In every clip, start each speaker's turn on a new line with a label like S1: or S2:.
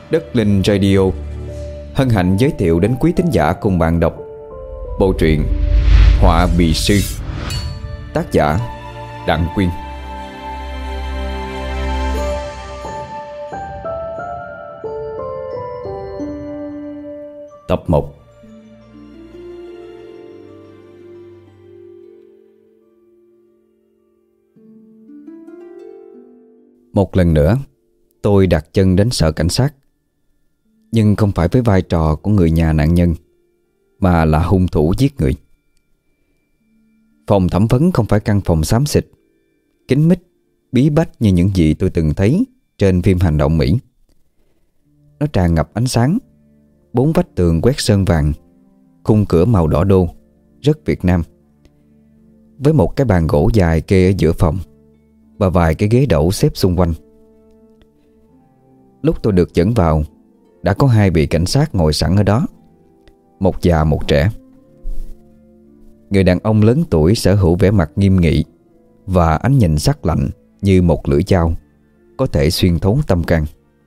S1: Đất Linh Radio hân hạnh giới thiệu đến quý thính giả cùng bạn đọc bộ truyện Họa Bị Sư, tác giả Đặng Quyên. Tập 1. Một lần nữa tôi đặt chân đến sở cảnh sát, nhưng không phải với vai trò của người nhà nạn nhân, mà là hung thủ giết người. Phòng thẩm vấn không phải căn phòng xám xịt, kín mít, bí bách như những gì tôi từng thấy trên phim hành động Mỹ. Nó tràn ngập ánh sáng, 4 vách tường quét sơn vàng, khung cửa màu đỏ đô, rất Việt Nam, với một cái bàn gỗ dài kê ở giữa phòng và vài cái ghế đẩu xếp xung quanh. Lúc tôi được dẫn vào, đã có 2 vị cảnh sát ngồi sẵn ở đó, một già một trẻ. Người đàn ông lớn tuổi sở hữu vẻ mặt nghiêm nghị và ánh nhìn sắc lạnh như một lưỡi dao có thể xuyên thấu tâm can.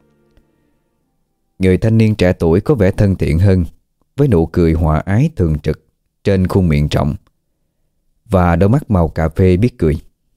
S1: Người thanh niên trẻ tuổi có vẻ thân thiện hơn, với nụ cười hòa ái thường trực trên khuôn miệng rộng và đôi mắt màu cà phê biết cười.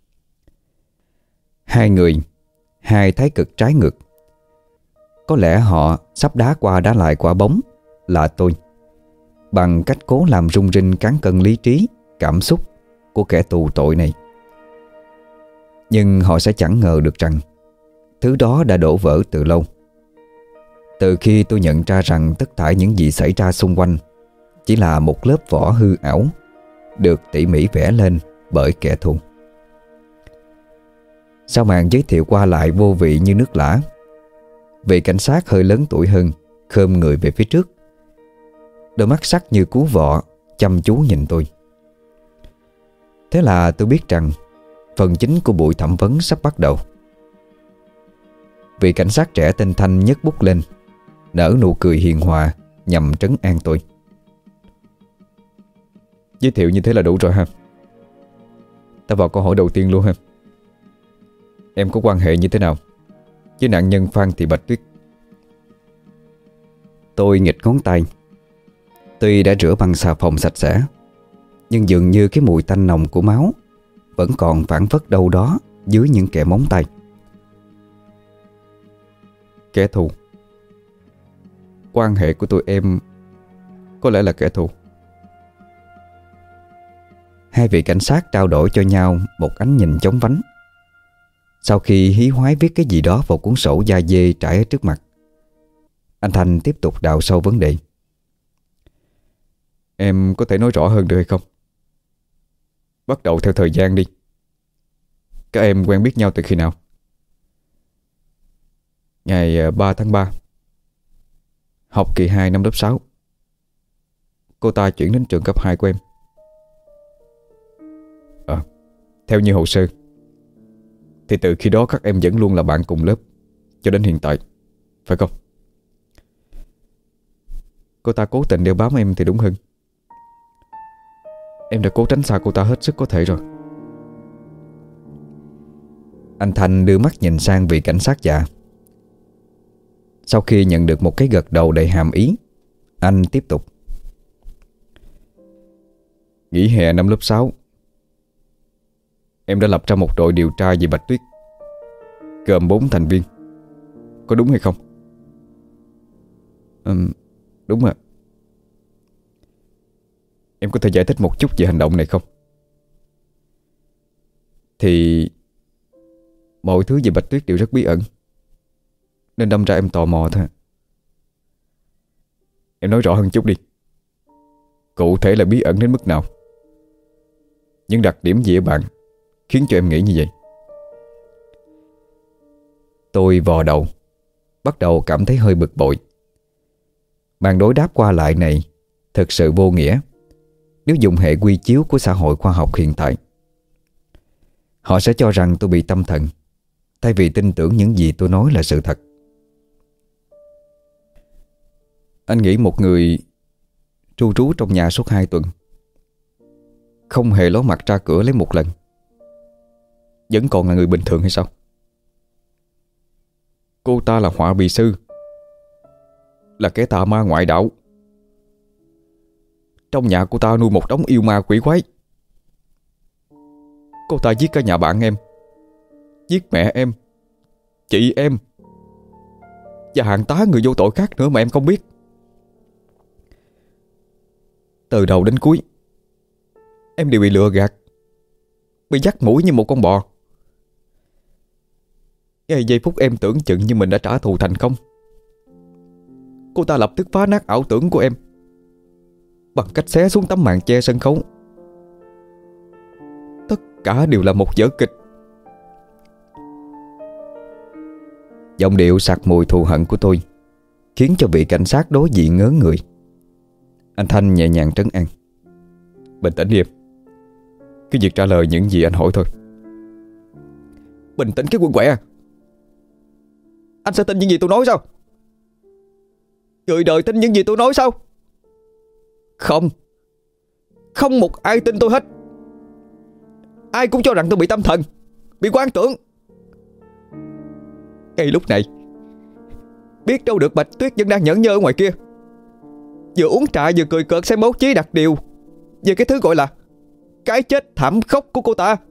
S1: Hai người, hai thái cực trái ngược. Có lẽ họ sắp đá qua đá lại quả bóng là tôi, bằng cách cố làm rung rinh cán cân lý trí, cảm xúc của kẻ tù tội này. Nhưng họ sẽ chẳng ngờ được rằng thứ đó đã đổ vỡ từ lâu. Từ khi tôi nhận ra rằng tất cả những gì xảy ra xung quanh chỉ là một lớp vỏ hư ảo được tỉ mỉ vẽ lên bởi kẻ thù. Sau màn giới thiệu qua lại vô vị như nước lã, vị cảnh sát hơi lớn tuổi hơn khom người về phía trước, đôi mắt sắc như cú vọ chăm chú nhìn tôi. Thế là tôi biết rằng phần chính của buổi thẩm vấn sắp bắt đầu. Vị cảnh sát trẻ tên Thanh nhấc bút lên, nở nụ cười hiền hòa nhằm trấn an tôi. Giới thiệu như thế là đủ rồi ha. Ta vào câu hỏi đầu tiên luôn ha. Em có quan hệ như thế nào với nạn nhân Phan Thị Bạch Tuyết? Tôi nghịch ngón tay. Tuy đã rửa bằng xà phòng sạch sẽ, nhưng dường như cái mùi tanh nồng của máu vẫn còn phảng phất đâu đó dưới những kẽ móng tay. Kẻ thù. Quan hệ của tụi em có lẽ là kẻ thù. Hai vị cảnh sát trao đổi cho nhau một ánh nhìn chóng vánh. Sau khi hí hoái viết cái gì đó vào cuốn sổ da dê trải ở trước mặt, anh Thành tiếp tục đào sâu vấn đề. Em có thể nói rõ hơn được hay không? Bắt đầu theo thời gian đi. Các em quen biết nhau từ khi nào? Ngày 3 tháng 3, học kỳ 2 năm lớp 6. Cô ta chuyển đến trường cấp 2 của em. Theo như hồ sơ thì từ khi đó các em vẫn luôn là bạn cùng lớp cho đến hiện tại, phải không? Cô ta cố tình đeo bám em thì đúng hơn. Em đã cố tránh xa cô ta hết sức có thể rồi. Anh Thành đưa mắt nhìn sang vị cảnh sát già. Sau khi nhận được một cái gật đầu đầy hàm ý, anh tiếp tục. Nghỉ hè năm lớp 6, em đã lập ra một đội điều tra về Bạch Tuyết, gồm 4 thành viên. Có đúng hay không? Đúng ạ. Em có thể giải thích một chút về hành động này không? Thì mọi thứ về Bạch Tuyết đều rất bí ẩn, nên đâm ra em tò mò thôi. Em nói rõ hơn chút đi. Cụ thể là bí ẩn đến mức nào? Những đặc điểm gì ở bạn khiến cho em nghĩ như vậy? Tôi vò đầu, bắt đầu cảm thấy hơi bực bội. Màn đối đáp qua lại này thực sự vô nghĩa nếu dùng hệ quy chiếu của xã hội khoa học hiện tại. Họ sẽ cho rằng tôi bị tâm thần, thay vì tin tưởng những gì tôi nói là sự thật. Anh nghĩ một người tru trú trong nhà suốt 2 tuần, không hề ló mặt ra cửa lấy một lần, vẫn còn là người bình thường hay sao? Cô ta là họa bì sư,
S2: là kẻ tà ma ngoại đạo. Trong nhà cô ta nuôi một đống yêu ma quỷ quái. Cô ta giết cả nhà bạn em, giết mẹ em, chị em và hàng tá người vô tội khác nữa mà em không biết. Từ đầu đến cuối em đều bị lừa gạt, bị dắt mũi như một con bò. Ngay giây phút em tưởng chừng như mình đã trả thù thành công, cô ta lập tức phá nát ảo tưởng của em bằng cách xé xuống tấm màn che sân khấu. Tất cả đều là một vở kịch. Giọng điệu sặc mùi thù hận của tôi khiến cho vị cảnh sát đối diện ngớ người. Anh Thanh nhẹ nhàng trấn an: Bình tĩnh đi em, cứ việc trả lời những gì anh hỏi thôi. Bình tĩnh cái quần quẹ. Anh sẽ tin những gì tôi nói sao? Người đời tin những gì tôi nói sao? Không, không một ai tin tôi hết. Ai cũng cho rằng tôi bị tâm thần, bị hoang tưởng. Ngay lúc này, biết đâu được Bạch Tuyết vẫn đang nhẫn nhơ ở ngoài kia, vừa uống trà vừa cười cợt xem báo chí đặt điều về cái thứ gọi là cái chết thảm khốc của cô ta.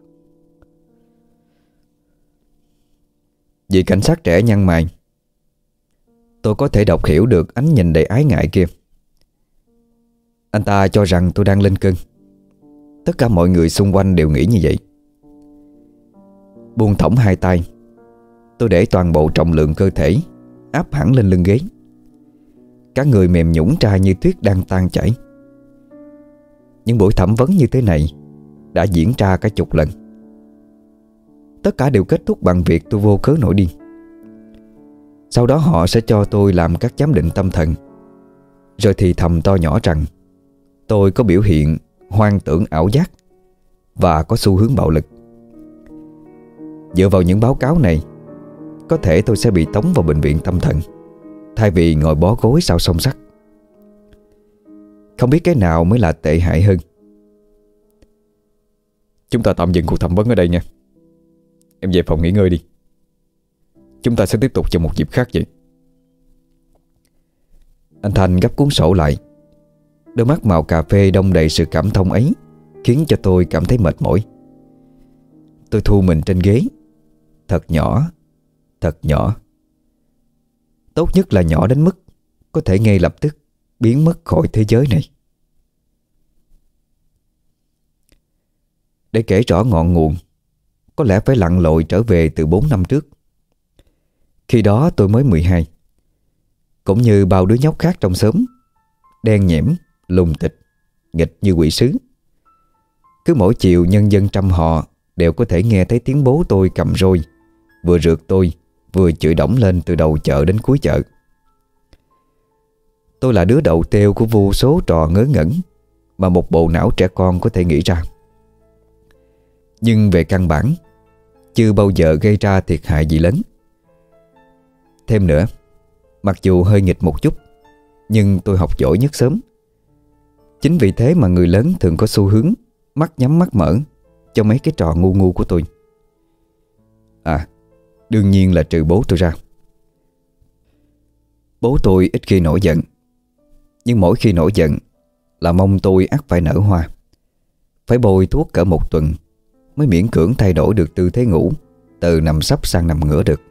S2: Vị cảnh sát trẻ nhăn mày. Tôi có thể đọc hiểu được ánh nhìn đầy ái ngại kia. Anh ta cho rằng tôi đang lên cơn. Tất cả mọi người xung quanh đều nghĩ như vậy. Buông thõng hai tay, tôi để toàn bộ trọng lượng cơ thể áp hẳn lên lưng ghế. Cả người mềm nhũn ra như tuyết đang tan chảy. Những buổi thẩm vấn như thế này đã diễn ra cả chục lần. Tất cả đều kết thúc bằng việc tôi vô cớ nổi điên. Sau đó họ sẽ cho tôi làm các giám định tâm thần, rồi thì thầm to nhỏ rằng tôi có biểu hiện hoang tưởng ảo giác và có xu hướng bạo lực. Dựa vào những báo cáo này, có thể tôi sẽ bị tống vào bệnh viện tâm thần thay vì ngồi bó gối sau song sắt. Không biết cái nào mới là tệ hại hơn. Chúng ta tạm dừng cuộc thẩm vấn ở đây nha. Em về phòng nghỉ ngơi đi. Chúng ta sẽ tiếp tục trong một dịp khác vậy. Anh Thành gấp cuốn sổ lại. Đôi mắt màu cà phê đong đầy sự cảm thông ấy khiến cho tôi cảm thấy mệt mỏi. Tôi thu mình trên ghế. Thật nhỏ, thật nhỏ. Tốt nhất là nhỏ đến mức có thể ngay lập tức biến mất khỏi thế giới này. Để kể rõ ngọn nguồn, có lẽ phải lặn lội trở về từ 4 năm trước. Khi đó tôi mới 12. Cũng như bao đứa nhóc khác trong xóm, đen nhẽm, lùng tịch, nghịch như quỷ sứ. Cứ mỗi chiều nhân dân trăm họ đều có thể nghe thấy tiếng bố tôi cầm roi, vừa rượt tôi, vừa chửi đổng lên từ đầu chợ đến cuối chợ. Tôi là đứa đầu têu của vô số trò ngớ ngẩn mà một bộ não trẻ con có thể nghĩ ra. Nhưng về căn bản, chưa bao giờ gây ra thiệt hại gì lớn. Thêm nữa, mặc dù hơi nghịch một chút, nhưng tôi học giỏi nhất xóm. Chính vì thế mà người lớn thường có xu hướng mắt nhắm mắt mở cho mấy cái trò ngu ngu của tôi. À, đương nhiên là trừ bố tôi ra. Bố tôi ít khi nổi giận, nhưng mỗi khi nổi giận là mông tôi ắt phải nở hoa. Phải bôi thuốc cỡ một tuần mới miễn cưỡng thay đổi được tư thế ngủ, từ nằm sấp sang nằm ngửa được.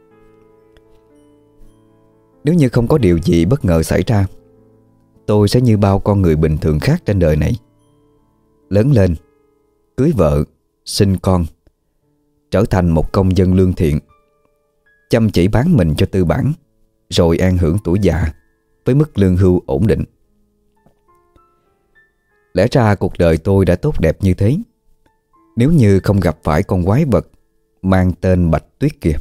S2: Nếu như không có điều gì bất ngờ xảy ra, tôi sẽ như bao con người bình thường khác trên đời này, lớn lên, cưới vợ, sinh con, trở thành một công dân lương thiện, chăm chỉ bán mình cho tư bản, rồi an hưởng tuổi già với mức lương hưu ổn định. Lẽ ra cuộc đời tôi đã tốt đẹp như thế nếu như không gặp phải con quái vật mang tên Bạch Tuyết kia.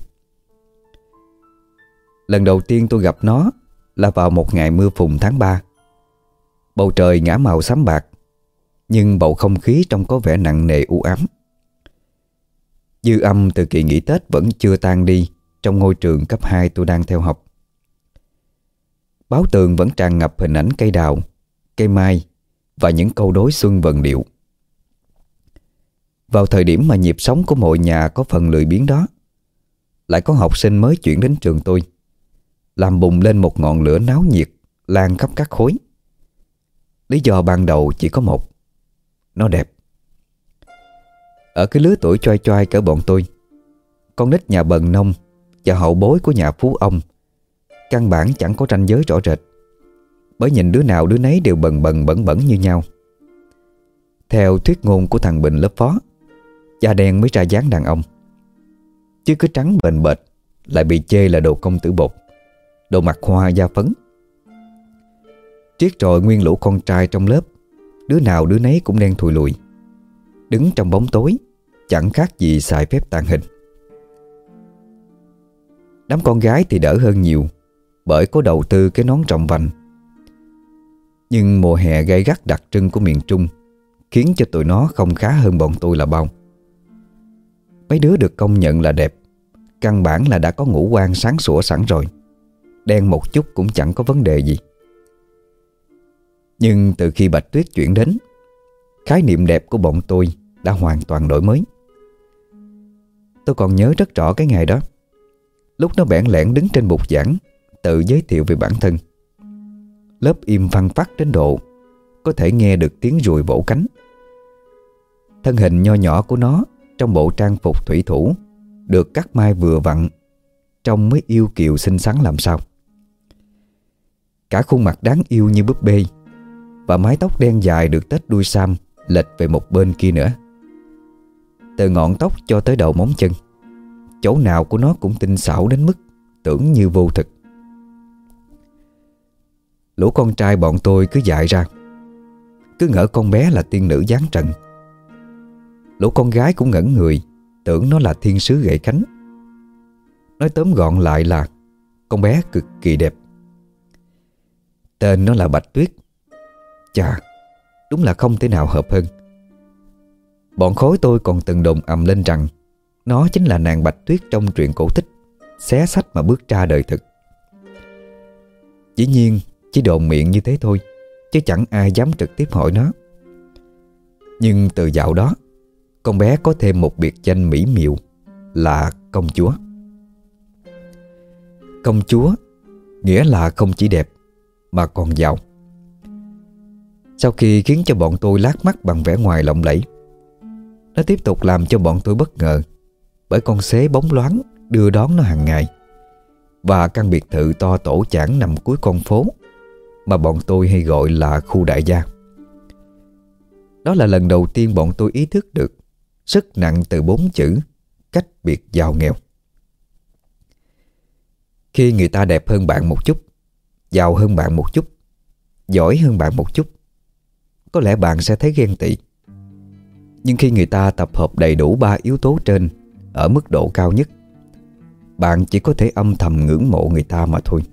S2: Lần đầu tiên tôi gặp nó là vào một ngày mưa phùn tháng 3. Bầu trời ngả màu xám bạc, nhưng bầu không khí trong có vẻ nặng nề u ám. Dư âm từ kỳ nghỉ Tết vẫn chưa tan đi trong ngôi trường cấp 2 tôi đang theo học. Báo tường vẫn tràn ngập hình ảnh cây đào, cây mai và những câu đối xuân vần điệu. Vào thời điểm mà nhịp sống của mọi nhà có phần lười biếng đó, lại có học sinh mới chuyển đến trường tôi, làm bùng lên một ngọn lửa náo nhiệt
S1: lan khắp các khối. Lý do ban đầu chỉ có một: nó đẹp. Ở cái lứa tuổi choai choai cỡ bọn tôi, con nít nhà bần nông và hậu bối của nhà phú ông căn bản chẳng có ranh giới rõ rệt, bởi nhìn đứa nào đứa nấy đều bần bần bẩn bẩn như nhau. Theo thuyết ngôn của thằng Bình lớp phó, da đen mới ra dáng đàn ông, chứ cứ trắng bền bệt lại bị chê là đồ công tử bột, đồ mặt hoa da phấn. Triết rồi nguyên lũ con trai trong lớp, đứa nào đứa nấy cũng đen thùi lùi, đứng trong bóng tối chẳng khác gì xài phép tàng hình. Đám con gái thì đỡ hơn nhiều, bởi có đầu tư cái nón rộng vành. Nhưng mùa hè gay gắt đặc trưng của miền Trung khiến cho tụi nó không khá hơn bọn tôi là bao. Mấy đứa được công nhận là đẹp, căn bản là đã có ngũ quan sáng sủa sẵn rồi, đen một chút cũng chẳng có vấn đề gì. Nhưng từ khi Bạch Tuyết chuyển đến, khái niệm đẹp của bọn tôi đã hoàn toàn đổi mới. Tôi còn nhớ rất rõ cái ngày đó, lúc nó bẽn lẽn đứng trên bục giảng tự giới thiệu về bản thân. Lớp im phăng phắc đến độ có thể nghe được tiếng ruồi vỗ cánh. Thân hình nho nhỏ của nó trong bộ trang phục thủy thủ được cắt may vừa vặn, trông mới yêu kiều xinh xắn làm sao. Cả khuôn mặt đáng yêu như búp bê, và mái tóc đen dài được tết đuôi sam lệch về một bên kia nữa. Từ ngọn tóc cho tới đầu móng chân, chỗ nào của nó cũng tinh xảo đến mức tưởng như vô thực. Lũ con trai bọn tôi cứ dại ra, cứ ngỡ con bé là tiên nữ giáng trần. Lũ con gái cũng ngẩn người, tưởng nó là thiên sứ gãy cánh. Nói tóm gọn lại là con bé cực kỳ đẹp. Tên nó là Bạch Tuyết. Chà, đúng là không thể nào hợp hơn. Bọn khối tôi còn từng đồn ầm lên rằng nó chính là nàng Bạch Tuyết trong truyện cổ tích, xé sách mà bước ra đời thực. Dĩ nhiên chỉ đồn miệng như thế thôi, chứ chẳng ai dám trực tiếp hỏi nó. Nhưng từ dạo đó, con bé có thêm một biệt danh mỹ miều là công chúa. Công chúa nghĩa là không chỉ đẹp mà còn giàu. Sau khi khiến cho bọn tôi lác mắt bằng vẻ ngoài lộng lẫy, nó tiếp tục làm cho bọn tôi bất ngờ bởi con xế bóng loáng đưa đón nó hàng ngày, và căn biệt thự to tổ chảng nằm cuối con phố mà bọn tôi hay gọi là khu đại gia. Đó là lần đầu tiên bọn tôi ý thức được sức nặng từ 4 chữ cách biệt giàu nghèo. Khi người ta đẹp hơn bạn một chút, giàu hơn bạn một chút, giỏi hơn bạn một chút, có lẽ bạn sẽ thấy ghen tị. Nhưng khi người ta tập hợp đầy đủ 3 yếu tố trên ở mức độ cao nhất, bạn chỉ có thể âm thầm ngưỡng mộ người ta mà thôi.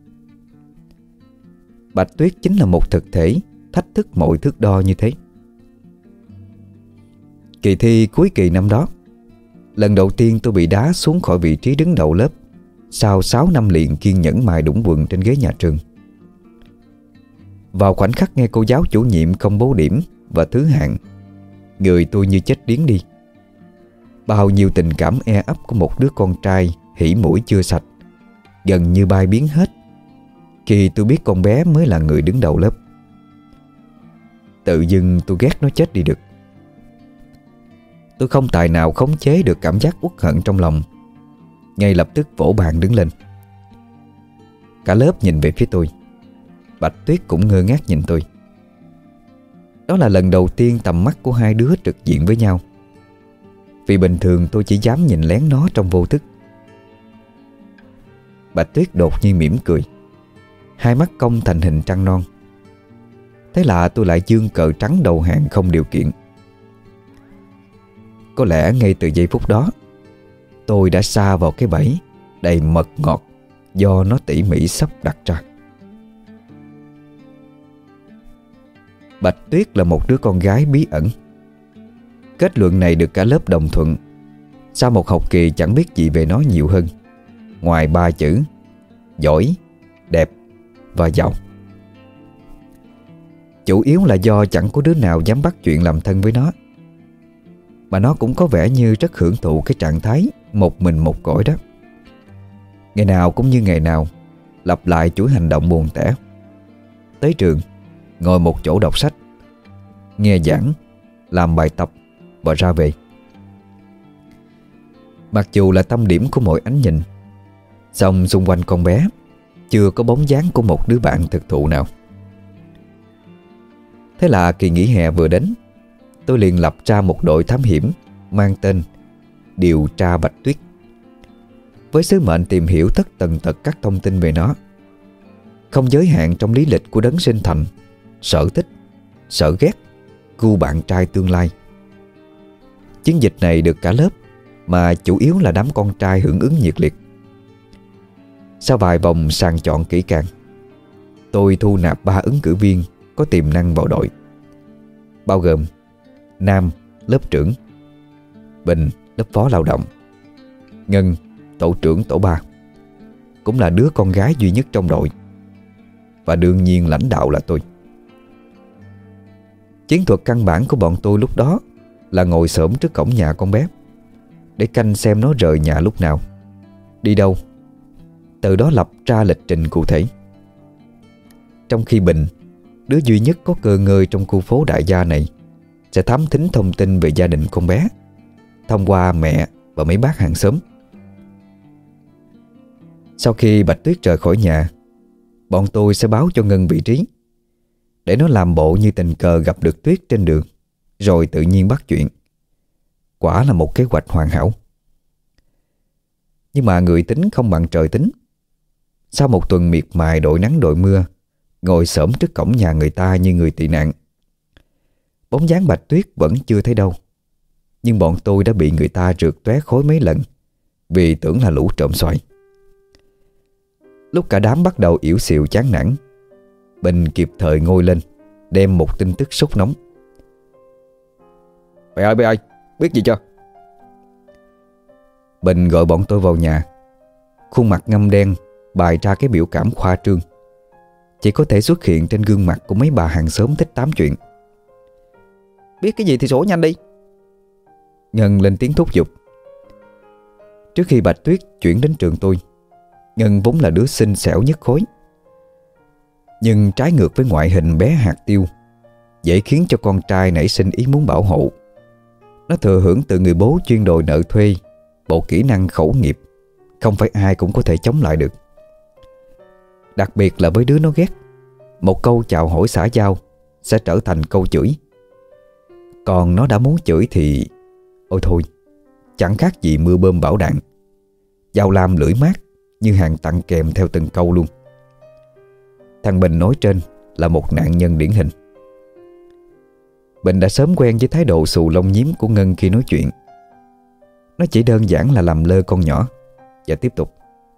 S1: Bạch Tuyết chính là một thực thể thách thức mọi thước đo như thế. Kỳ thi cuối kỳ năm đó, lần đầu tiên tôi bị đá xuống khỏi vị trí đứng đầu lớp sau 6 năm liền kiên nhẫn mài đũng quần trên ghế nhà trường. Vào khoảnh khắc nghe cô giáo chủ nhiệm công bố điểm và thứ hạng, người tôi như chết điếng đi. Bao nhiêu tình cảm e ấp của một đứa con trai hỉ mũi chưa sạch gần như bay biến hết khi tôi biết con bé mới là người đứng đầu lớp. Tự dưng tôi ghét nó chết đi được. Tôi không tài nào khống chế được cảm giác uất hận trong lòng, ngay lập tức vỗ bàn đứng lên. Cả lớp nhìn về phía tôi. Bạch Tuyết cũng ngơ ngác nhìn tôi. Đó là lần đầu tiên tầm mắt của hai đứa trực diện với nhau, vì bình thường tôi chỉ dám nhìn lén nó trong vô thức. Bạch Tuyết đột nhiên mỉm cười, hai mắt cong thành hình trăng non. Thế là tôi lại giương cờ trắng đầu hàng không điều kiện. Có lẽ ngay từ giây phút đó, tôi đã sa vào cái bẫy đầy mật ngọt do nó tỉ mỉ sắp đặt ra. Bạch Tuyết là một đứa con gái bí ẩn. Kết luận này được cả lớp đồng thuận. Sau một học kỳ chẳng biết gì về nó nhiều hơn, ngoài 3 chữ: giỏi, đẹp và giàu. Chủ yếu là do chẳng có đứa nào dám bắt chuyện làm thân với nó, mà nó cũng có vẻ như rất hưởng thụ cái trạng thái một mình một cõi đó. Ngày nào cũng như ngày nào, lặp lại chuỗi hành động buồn tẻ.
S2: tới trường, ngồi một chỗ đọc sách, nghe giảng, làm bài tập và ra về. Mặc dù là tâm điểm của mọi ánh nhìn, song xung quanh con bé chưa có bóng dáng của một đứa bạn thực thụ nào. Thế là kỳ nghỉ hè vừa đến, tôi liền lập ra một đội thám hiểm mang tên Điều tra Bạch Tuyết, với sứ mệnh tìm hiểu tất tần tật các thông tin về nó, không giới hạn trong lý lịch của đấng sinh thành, sở thích, sở ghét, gu bạn trai tương lai. Chiến dịch này được cả lớp, mà chủ yếu là đám con trai hưởng ứng nhiệt liệt. Sau vài vòng sàng chọn kỹ càng, tôi thu nạp 3 ứng cử viên có tiềm năng vào đội, bao gồm Nam, lớp trưởng; Bình, lớp phó lao động; Ngân, tổ trưởng tổ 3, cũng là đứa con gái duy nhất trong đội, và đương nhiên lãnh đạo là tôi. Chiến thuật căn bản của bọn tôi lúc đó là ngồi xổm trước cổng nhà con bé để canh xem nó rời nhà lúc nào, đi đâu, từ đó lập ra lịch trình cụ thể. Trong khi Bình, đứa duy nhất có cơ ngơi trong khu phố đại gia này, sẽ thám thính thông tin về gia đình con bé thông qua mẹ và mấy bác hàng xóm. Sau khi Bạch Tuyết rời khỏi nhà, bọn tôi sẽ báo cho Ngân vị trí, để nó làm bộ như tình cờ gặp được Tuyết trên đường, rồi tự nhiên bắt chuyện. Quả là một kế hoạch hoàn hảo. Nhưng mà người tính không bằng trời tính. Sau một tuần miệt mài đội nắng đội mưa, ngồi xổm trước cổng nhà người ta như người tị nạn, bóng dáng Bạch Tuyết vẫn chưa thấy đâu. Nhưng bọn tôi đã bị người ta rượt tóe khối mấy lần, vì tưởng là lũ trộm xoài. Lúc cả đám bắt đầu ỉu xìu chán nản, Bình kịp thời ngồi lên, đem một tin tức sốt nóng. Bè ơi, biết gì chưa? Bình gọi bọn tôi vào nhà. Khuôn mặt ngăm đen bày ra cái biểu cảm khoa trương, chỉ có thể xuất hiện trên gương mặt của mấy bà hàng xóm thích tám chuyện. Biết cái gì thì sổ nhanh đi. Ngân lên tiếng thúc giục. Trước khi Bạch Tuyết chuyển đến trường tôi, Ngân vốn là đứa xinh xẻo nhất khối. Nhưng trái ngược với ngoại hình bé hạt tiêu, dễ khiến cho con trai nảy sinh ý muốn bảo hộ, nó thừa hưởng từ người bố chuyên đòi nợ thuê bộ kỹ năng khẩu nghiệp không phải ai cũng có thể chống lại được. Đặc biệt là với đứa nó ghét, một câu chào hỏi xã giao sẽ trở thành câu chửi. Còn nó đã muốn chửi thì ôi thôi, chẳng khác gì mưa bơm bão đạn, dao lam lưỡi mát như hàng tặng kèm theo từng câu luôn. Thằng Bình nói trên là một nạn nhân điển hình. Bình đã sớm quen với thái độ xù lông nhím của Ngân khi nói chuyện. Nó chỉ đơn giản là làm lơ con nhỏ và tiếp tục.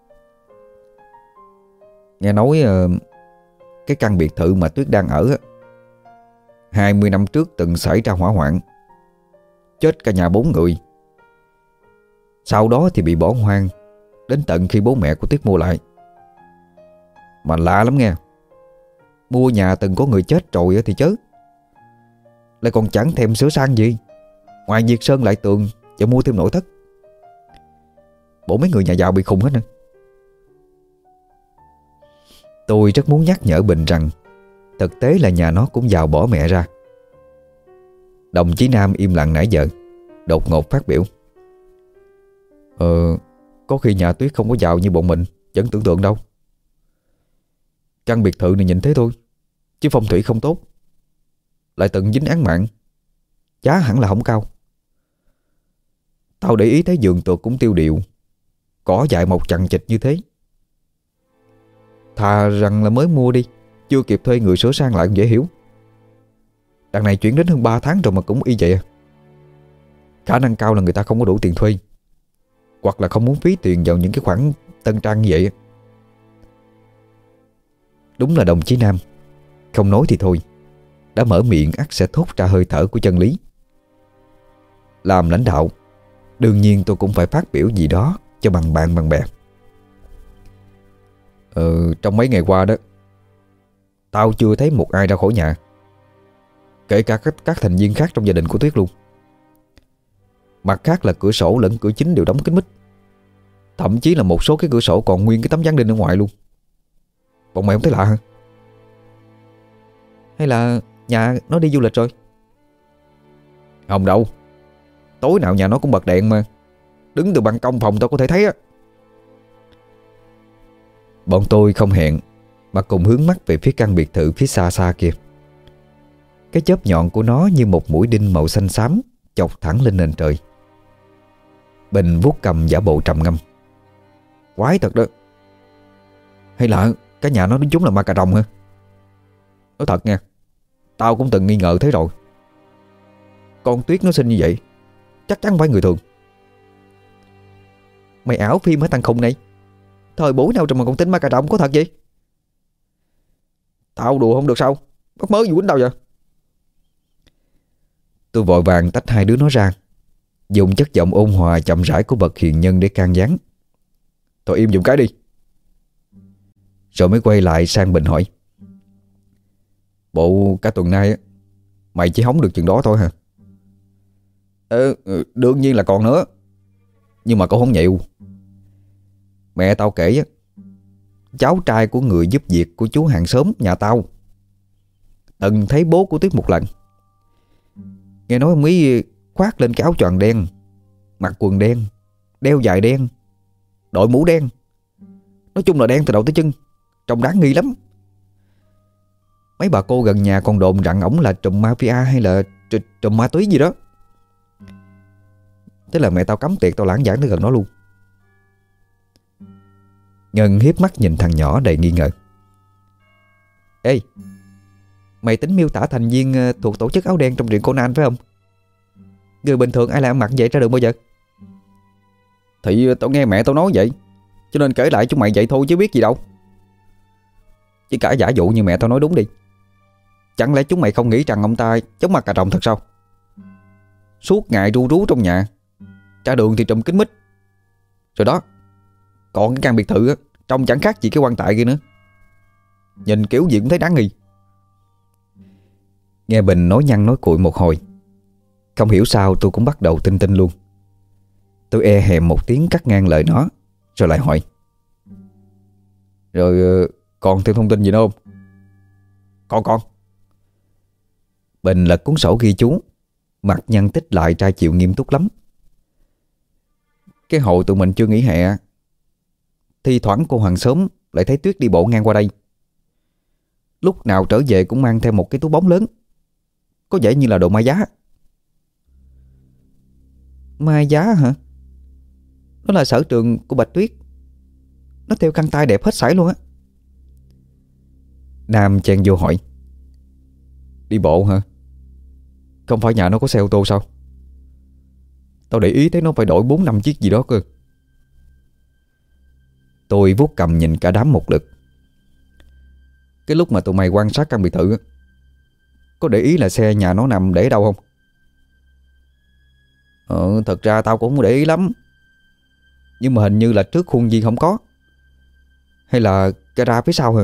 S2: Nghe nói cái căn biệt thự mà Tuyết đang ở 20 năm trước từng xảy ra hỏa hoạn, chết cả nhà 4 người. Sau đó thì bị bỏ hoang đến tận khi bố mẹ của Tuyết mua lại. Mà lạ lắm nghe, mua nhà từng có người chết rồi thì chớ, lại còn chẳng thèm sửa sang gì, ngoài việc sơn lại tường và mua thêm nội thất. Bộ mấy người nhà giàu bị khùng hết nè. Tôi rất muốn nhắc nhở Bình rằng thực tế là nhà nó cũng giàu bỏ mẹ ra. Đồng chí Nam im lặng nãy giờ đột ngột phát biểu. Có khi nhà Tuyết không có giàu như bọn mình vẫn tưởng tượng đâu. Căn biệt thự này nhìn thế thôi, chứ phong thủy không tốt, lại từng dính án mạng, giá hẳn là không cao. Tao để ý thấy vườn tược cũng tiêu điều, cỏ dại mọc chằng chịt như thế. Thà rằng là mới mua đi, chưa kịp thuê người sửa sang lại cũng dễ hiểu. Đằng này chuyển đến hơn 3 tháng rồi mà cũng y vậy à. Khả năng cao là người ta không có đủ tiền thuê, hoặc là không muốn phí tiền vào những cái khoản tân trang như vậy. Đúng là đồng chí Nam, không nói thì thôi, đã mở miệng ắt sẽ thốt ra hơi thở của chân lý. Làm lãnh đạo, đương nhiên tôi cũng phải phát biểu gì đó cho bằng bạn bằng bè. Trong mấy ngày qua đó, tao chưa thấy một ai ra khỏi nhà, kể cả các thành viên khác trong gia đình của Tuyết luôn. Mặt khác là cửa sổ lẫn cửa chính đều đóng kín mít, thậm chí là một số cái cửa sổ còn nguyên cái tấm gián đinh ở ngoài luôn. Bọn mày không thấy lạ hả? Hay là nhà nó đi du lịch rồi?
S1: Không đâu, tối nào nhà nó cũng bật đèn mà. Đứng từ ban công phòng tao có thể thấy á.
S2: Bọn tôi không hẹn mà cùng hướng mắt về phía căn biệt thự phía xa xa kia. Cái chớp nhọn của nó như một mũi đinh màu xanh xám chọc thẳng lên nền trời. Bình vuốt cầm giả bộ trầm ngâm.
S1: Quái thật đó. Hay là cái nhà nó đúng chúng là ma cà rồng hả? Nói thật nha, tao cũng từng nghi ngờ thế rồi. Con Tuyết nó xinh như vậy, chắc chắn phải người thường.
S2: Mày ảo phim hả thằng khùng này? Thời buổi nào rồi mà còn tin ma cà rồng, có thật vậy?
S1: Tao đùa không được sao? Mắc mớ gì quýnh tao vậy?
S2: Tôi vội vàng tách hai đứa nó ra, dùng chất giọng ôn hòa chậm rãi của bậc hiền nhân để can gián.
S1: Thôi im giùm cái đi.
S2: Rồi mới quay lại sang Bình hỏi.
S1: Bộ cả tuần nay mày chỉ hóng được chừng đó thôi hả? Đương nhiên là còn nữa, nhưng mà cũng không nhiều. Mẹ tao kể á, cháu trai của người giúp việc của chú hàng xóm nhà tao từng thấy bố của Tuyết một lần. Nghe nói ông ấy khoác lên cái áo choàng đen, mặc quần đen, đeo giày đen, đội mũ đen. Nói chung là đen từ đầu tới chân, trông đáng nghi lắm. Mấy bà cô gần nhà còn đồn rằng ổng là trùm mafia hay là trùm ma túy gì đó. Thế là mẹ tao cấm tiệc tao lãng giảng tới gần nó luôn.
S2: Ngân hiếp mắt nhìn thằng nhỏ đầy nghi ngờ.
S1: Ê, mày tính miêu tả thành viên thuộc tổ chức áo đen trong truyện Conan phải không? Người bình thường ai lại ăn mặc vậy ra đường bao giờ? Thì tao nghe mẹ tao nói vậy, cho nên kể lại chúng mày vậy thôi chứ biết gì đâu. Chỉ cả giả dụ như mẹ tao nói đúng đi, chẳng lẽ chúng mày không nghĩ rằng ông ta giống ma cà rồng thật sao? Suốt ngày ru rú trong nhà, ra đường thì trùm kín mít. Rồi đó, còn cái căn biệt thự á, trông chẳng khác gì cái quan tài kia nữa. Nhìn kiểu gì cũng thấy đáng nghi.
S2: Nghe Bình nói nhăn nói cuội một hồi, không hiểu sao tôi cũng bắt đầu tin tin luôn. Tôi e hèm một tiếng cắt ngang lời nó, rồi lại hỏi.
S1: Rồi còn thêm thông tin gì nữa không? Con
S2: Bình lật cuốn sổ ghi chú, mặt nhăn tích lại tra chịu nghiêm túc lắm.
S1: Cái hồi tụi mình chưa nghỉ hè, thi thoảng cô hàng xóm lại thấy Tuyết đi bộ ngang qua đây. Lúc nào trở về cũng mang theo một cái túi bóng lớn, có vẻ như là đồ mai giá.
S2: Mai giá hả? Nó là sở trường của Bạch Tuyết. Nó theo khăn tay đẹp hết sảy luôn á.
S1: Nam chen vô hỏi. Đi bộ hả? Không phải nhà nó có xe ô tô sao? Tao để ý thấy nó phải đổi 4-5 chiếc gì đó cơ.
S2: Tôi vuốt cầm nhìn cả đám một lượt.
S1: Cái lúc mà tụi mày quan sát căn biệt thự, có để ý là xe nhà nó nằm để đâu không? Thật ra tao cũng không để ý lắm, nhưng mà hình như là trước khuôn viên không có. Hay là gara phía sau hả?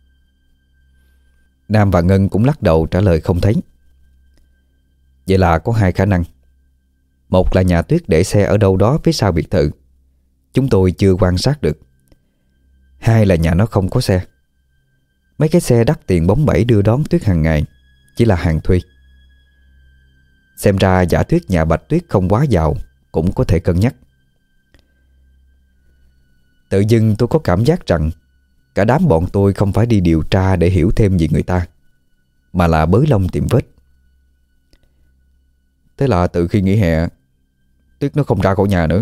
S2: Nam và Ngân cũng lắc đầu trả lời không thấy. Vậy là có hai khả năng. Một là nhà Tuyết để xe ở đâu đó phía sau biệt thự, chúng tôi chưa quan sát được. Hai là nhà nó không có xe. Mấy cái xe đắt tiền bóng bẩy đưa đón Tuyết hàng ngày chỉ là hàng thuê. Xem ra giả thuyết nhà Bạch Tuyết không quá giàu cũng có thể cân nhắc. Tự dưng tôi có cảm giác rằng cả đám bọn tôi không phải đi điều tra để hiểu thêm về người ta, mà là bới lông tìm vết.
S1: Thế là từ khi nghỉ hè, Tuyết nó không ra khỏi nhà nữa.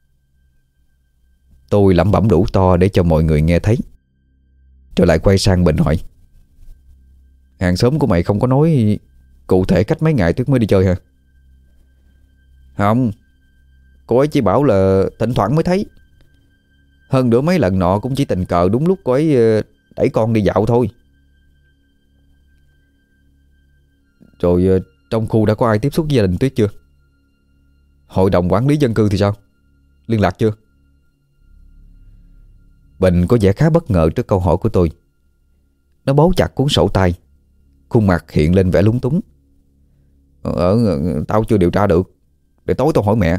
S2: Tôi lẩm bẩm đủ to để cho mọi người nghe thấy, rồi lại quay sang Bình hỏi.
S1: Hàng xóm của mày không có nói cụ thể cách mấy ngày Tuyết mới đi chơi hả? Không, cô ấy chỉ bảo là thỉnh thoảng mới thấy. Hơn nữa mấy lần nọ cũng chỉ tình cờ đúng lúc cô ấy đẩy con đi dạo thôi. Rồi trong khu đã có ai tiếp xúc với gia đình Tuyết chưa? Hội đồng quản lý dân cư thì sao? Liên lạc chưa?
S2: Bình có vẻ khá bất ngờ trước câu hỏi của tôi. Nó bấu chặt cuốn sổ tay, khuôn mặt hiện lên vẻ lúng túng.
S1: Tao chưa điều tra được, để tối tao hỏi mẹ.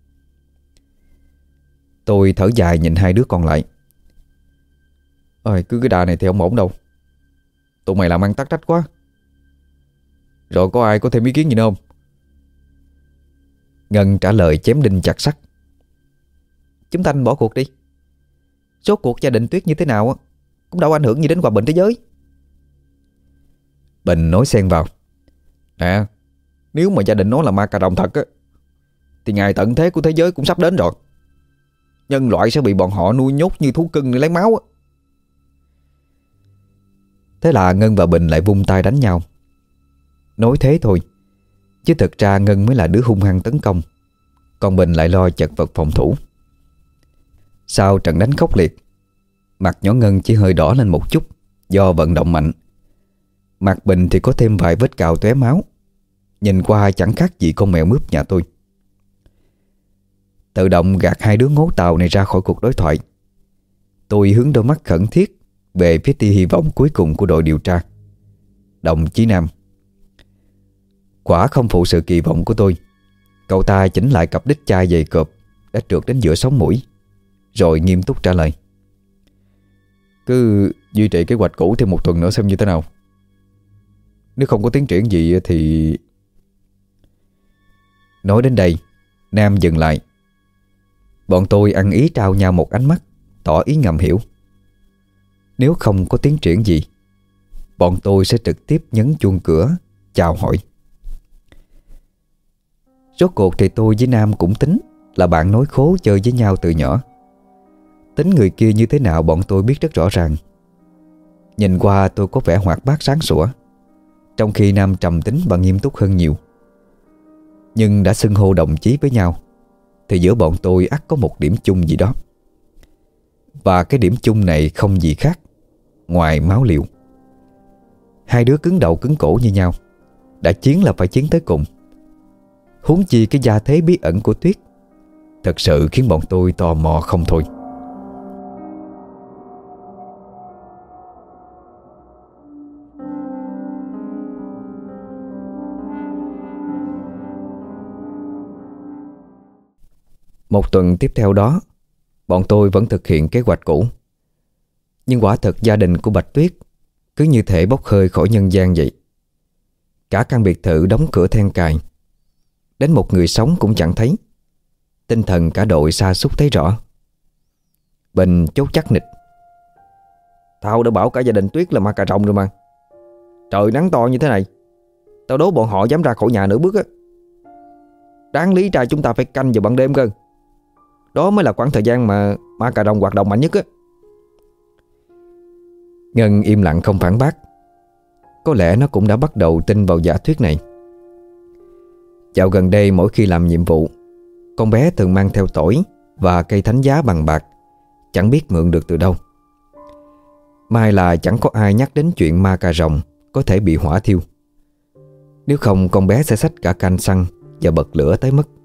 S2: Tôi thở dài nhìn hai đứa còn lại.
S1: Cứ cái đà này thì không ổn đâu. Tụi mày làm ăn tắc trách quá.
S2: Rồi có ai có thêm ý kiến gì nữa không?
S1: Ngân trả lời chém đinh chặt sắt.
S3: Chúng ta nên bỏ cuộc đi. Rốt cuộc gia đình Tuyết như thế nào cũng đâu ảnh hưởng gì đến hòa bình thế giới.
S1: Bình nói xen vào.
S2: Nè, nếu mà gia đình nó là ma cà rồng thật á, thì ngày tận thế của thế giới cũng sắp đến rồi. Nhân loại sẽ bị bọn họ nuôi nhốt như thú cưng để lấy máu á.
S1: Thế là Ngân và Bình lại vung tay đánh nhau. Nói thế thôi, chứ thực ra Ngân mới là đứa hung hăng tấn công, còn Bình lại lo chật vật phòng thủ. Sau trận đánh khốc liệt, mặt nhỏ Ngân chỉ hơi đỏ lên một chút do vận động mạnh. Mặt Bình thì có thêm vài vết cào tóe máu, nhìn qua chẳng khác gì con mèo mướp nhà tôi. Tự động gạt hai đứa ngố tàu này ra khỏi cuộc đối thoại, tôi hướng đôi mắt khẩn thiết về phía tia hy vọng cuối cùng của đội điều tra, đồng chí Nam. Quả không phụ sự kỳ vọng của tôi, cậu ta chỉnh lại cặp đích chai dày cộp đã trượt đến giữa sống mũi, rồi nghiêm túc trả lời.
S2: Cứ duy trì kế hoạch cũ thêm một tuần nữa xem như thế nào. Nếu không có tiến triển gì thì...
S1: Nói đến đây, Nam dừng lại. Bọn tôi ăn ý trao nhau một ánh mắt tỏ ý ngầm hiểu. Nếu không có tiến triển gì, bọn tôi sẽ trực tiếp nhấn chuông cửa chào hỏi. Rốt cuộc thì tôi với Nam cũng tính là bạn nói khố chơi với nhau từ nhỏ. Tính người kia như thế nào bọn tôi biết rất rõ ràng. Nhìn qua tôi có vẻ hoạt bát sáng sủa, trong khi Nam trầm tính và nghiêm túc hơn nhiều. Nhưng đã xưng hô đồng chí với nhau thì giữa bọn tôi ắt có một điểm chung gì đó. Và cái điểm chung này không gì khác ngoài máu liều. Hai đứa cứng đầu cứng cổ như nhau, đã chiến là phải chiến tới cùng. Huống chi cái gia thế bí ẩn của Tuyết thật sự khiến bọn tôi tò mò không thôi. Một tuần tiếp theo đó, bọn tôi vẫn thực hiện kế hoạch cũ. Nhưng quả thật gia đình của Bạch Tuyết cứ như thể bốc hơi khỏi nhân gian vậy. Cả căn biệt thự đóng cửa then cài, đến một người sống cũng chẳng thấy. Tinh thần cả đội sa sút thấy rõ. Bình chốt chắc nịch.
S2: Tao đã bảo cả gia đình Tuyết là ma cà rồng rồi mà. Trời nắng to như thế này, tao đố bọn họ dám ra khỏi nhà nửa bước á. Đáng lý ra chúng ta phải canh vào ban đêm cơ. Đó mới là khoảng thời gian mà ma cà rồng hoạt động mạnh nhất á.
S1: Ngân im lặng không phản bác. Có lẽ nó cũng đã bắt đầu tin vào giả thuyết này. Dạo gần đây mỗi khi làm nhiệm vụ, con bé thường mang theo tỏi và cây thánh giá bằng bạc, chẳng biết mượn được từ đâu. May là chẳng có ai nhắc đến chuyện ma cà rồng có thể bị hỏa thiêu. Nếu không con bé sẽ xách cả canh xăng và bật lửa tới mất.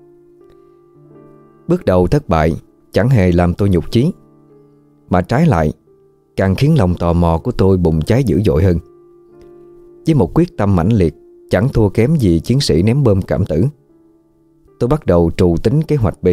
S1: Bước đầu thất bại chẳng hề làm tôi nhục chí, mà trái lại càng khiến lòng tò mò của tôi bùng cháy dữ dội hơn. Với một quyết tâm mãnh liệt chẳng thua kém gì chiến sĩ ném bom cảm tử, tôi bắt đầu trù tính kế hoạch B.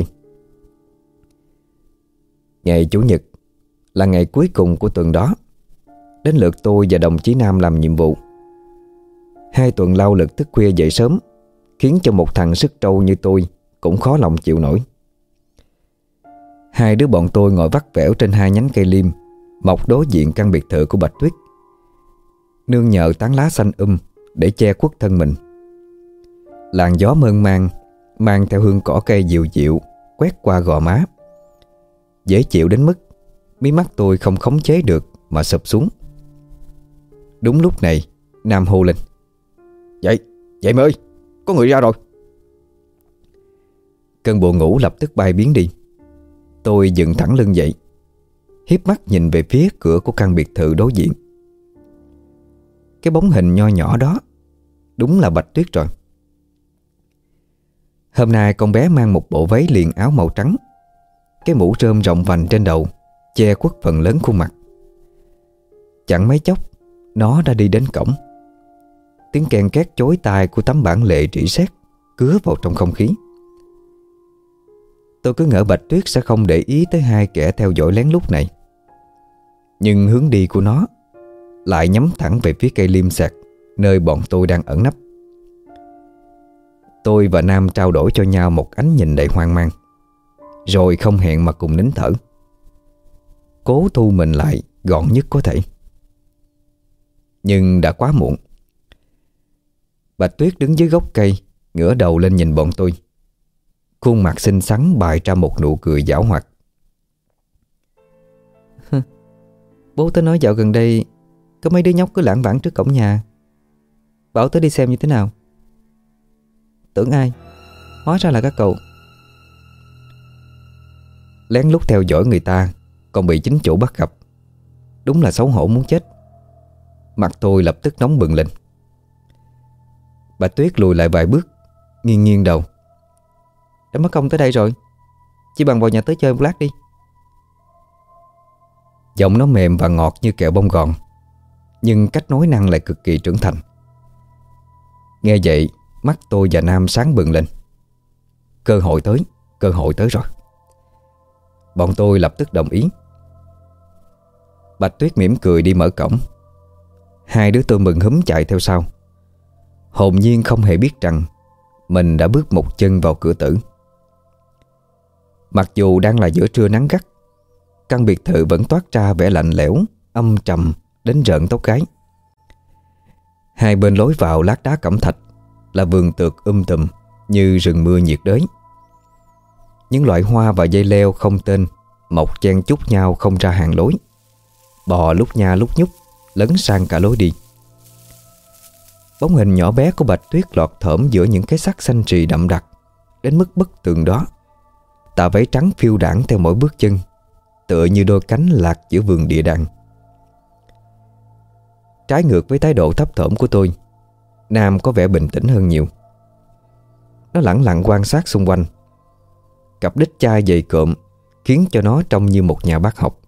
S1: Ngày Chủ nhật là ngày cuối cùng của tuần đó. Đến lượt tôi và đồng chí Nam làm nhiệm vụ. 2 tuần lao lực thức khuya dậy sớm khiến cho một thằng sức trâu như tôi cũng khó lòng chịu nổi. Hai đứa bọn tôi ngồi vắt vẻo trên 2 nhánh cây liêm mọc đối diện căn biệt thự của Bạch Tuyết, nương nhờ tán lá xanh để che khuất thân mình. Làn gió mơn man mang theo hương cỏ cây dịu dịu quét qua gò má, dễ chịu đến mức mí mắt tôi không khống chế được mà sụp xuống. Đúng lúc này Nam hô lên:
S2: Dậy, dậy mày ơi, có người ra rồi.
S1: Cơn buồn ngủ lập tức bay biến đi. Tôi dựng thẳng lưng dậy, hiếp mắt nhìn về phía cửa của căn biệt thự đối diện. Cái bóng hình nho nhỏ đó đúng là Bạch Tuyết rồi. Hôm nay con bé mang một bộ váy liền áo màu trắng, cái mũ rơm rộng vành trên đầu che khuất phần lớn khuôn mặt. Chẳng mấy chốc nó đã đi đến cổng. Tiếng kèn két chói tai của tấm bản lề rỉ sét cứa vào trong không khí. Tôi cứ ngỡ Bạch Tuyết sẽ không để ý tới 2 kẻ theo dõi lén lút này, nhưng hướng đi của nó lại nhắm thẳng về phía cây liêm sẹt nơi bọn tôi đang ẩn nấp. Tôi và Nam trao đổi cho nhau một ánh nhìn đầy hoang mang, rồi không hẹn mà cùng nín thở, cố thu mình lại gọn nhất có thể. Nhưng đã quá muộn. Bạch Tuyết đứng dưới gốc cây, ngửa đầu lên nhìn bọn tôi. Khuôn mặt xinh xắn bày ra một nụ cười giảo hoạt.
S3: Bố tớ nói dạo gần đây có mấy đứa nhóc cứ lảng vảng trước cổng nhà, bảo tớ đi xem như thế nào. Tưởng ai, hóa ra là các cậu.
S1: Lén lút theo dõi người ta còn bị chính chủ bắt gặp, đúng là xấu hổ muốn chết. Mặt tôi lập tức nóng bừng lên. Bà Tuyết lùi lại vài bước, nghiêng nghiêng đầu.
S3: Đã mất công tới đây rồi, chỉ bằng vào nhà tớ chơi một lát đi.
S1: Giọng nó mềm và ngọt như kẹo bông gòn, nhưng cách nói năng lại cực kỳ trưởng thành. Nghe vậy, mắt tôi và Nam sáng bừng lên. Cơ hội tới rồi. Bọn tôi lập tức đồng ý. Bạch Tuyết mỉm cười đi mở cổng. Hai đứa tôi mừng húm chạy theo sau, hồn nhiên không hề biết rằng mình đã bước một chân vào cửa tử. Mặc dù đang là giữa trưa nắng gắt, căn biệt thự vẫn toát ra vẻ lạnh lẽo, âm trầm đến rợn tóc gáy. Hai bên lối vào lát đá cẩm thạch là vườn tược tùm như rừng mưa nhiệt đới. Những loại hoa và dây leo không tên mọc chen chúc nhau không ra hàng lối, bò lúc nha lúc nhúc lấn sang cả lối đi. Bóng hình nhỏ bé của Bạch Tuyết lọt thởm giữa những cái sắc xanh trì đậm đặc đến mức bức tường đó. Tà váy trắng phiêu đãng theo mỗi bước chân, tựa như đôi cánh lạc giữa vườn địa đàng. Trái ngược với thái độ thấp thỏm của tôi, Nam có vẻ bình tĩnh hơn nhiều. Nó lẳng lặng quan sát xung quanh. Cặp đích chai dày cộm khiến cho nó trông như một nhà bác học.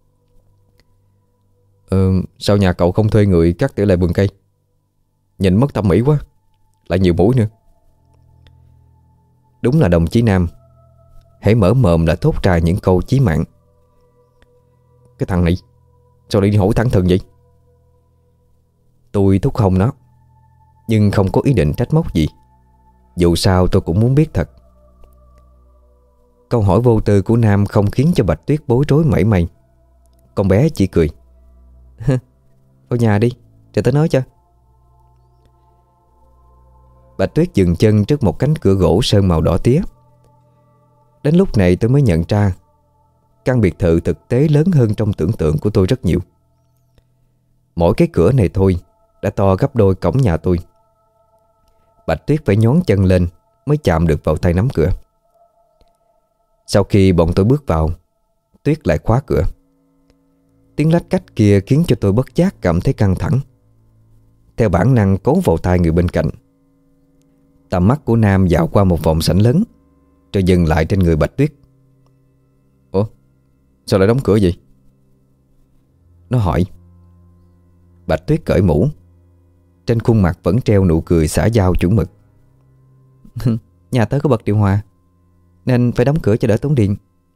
S1: Sao nhà cậu không thuê người cắt tỉa lại vườn cây? Nhìn mất thẩm mỹ quá, lại nhiều mũi nữa. Đúng là đồng chí Nam, hễ mở mồm là thốt ra những câu chí mạng. Cái thằng này sao lại đi hỏi thẳng thừng vậy? Tôi thúc hông nó, nhưng không có ý định trách móc gì. Dù sao tôi cũng muốn biết thật. Câu hỏi vô tư của Nam không khiến cho Bạch Tuyết bối rối mảy may. Con bé chỉ cười.
S3: Vào nhà đi, để tớ nói cho.
S1: Bạch Tuyết dừng chân trước một cánh cửa gỗ sơn màu đỏ tía. Đến lúc này tôi mới nhận ra căn biệt thự thực tế lớn hơn trong tưởng tượng của tôi rất nhiều. Mỗi cái cửa này thôi đã to gấp đôi cổng nhà tôi. Bạch Tuyết phải nhón chân lên mới chạm được vào tay nắm cửa. Sau khi bọn tôi bước vào, Tuyết lại khóa cửa. Tiếng lách cách kia khiến cho tôi bất giác cảm thấy căng thẳng. Theo bản năng cố vào tai người bên cạnh. Tầm mắt của Nam dạo qua một vòng sảnh lớn, rồi dừng lại trên người Bạch Tuyết. Ủa, sao lại đóng cửa vậy? Nó hỏi. Bạch Tuyết cởi mũ. Trên khuôn mặt vẫn treo nụ cười xã giao chuẩn mực.
S3: Nhà tớ có bật điều hòa, nên phải đóng cửa cho đỡ tốn điện.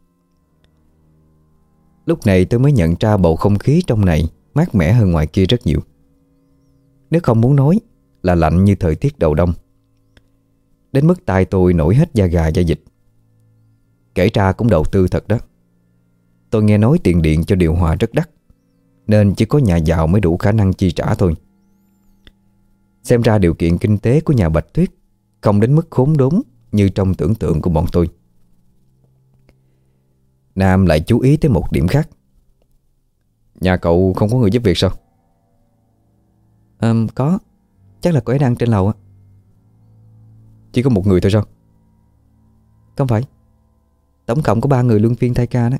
S1: Lúc này tôi mới nhận ra bầu không khí trong này mát mẻ hơn ngoài kia rất nhiều. Nếu không muốn nói là lạnh như thời tiết đầu đông, đến mức tai tôi nổi hết da gà da dịch. Kể ra cũng đầu tư thật đó. Tôi nghe nói tiền điện cho điều hòa rất đắt, nên chỉ có nhà giàu mới đủ khả năng chi trả thôi. Xem ra điều kiện kinh tế của nhà Bạch Tuyết không đến mức khốn đốn như trong tưởng tượng của bọn tôi. Nam lại chú ý tới một điểm khác. Nhà cậu không có người giúp việc sao?
S3: Có, chắc là cô ấy đang trên lầu á.
S1: Chỉ có một người thôi sao?
S3: Không phải, tổng cộng có 3 người luân phiên thay ca đó.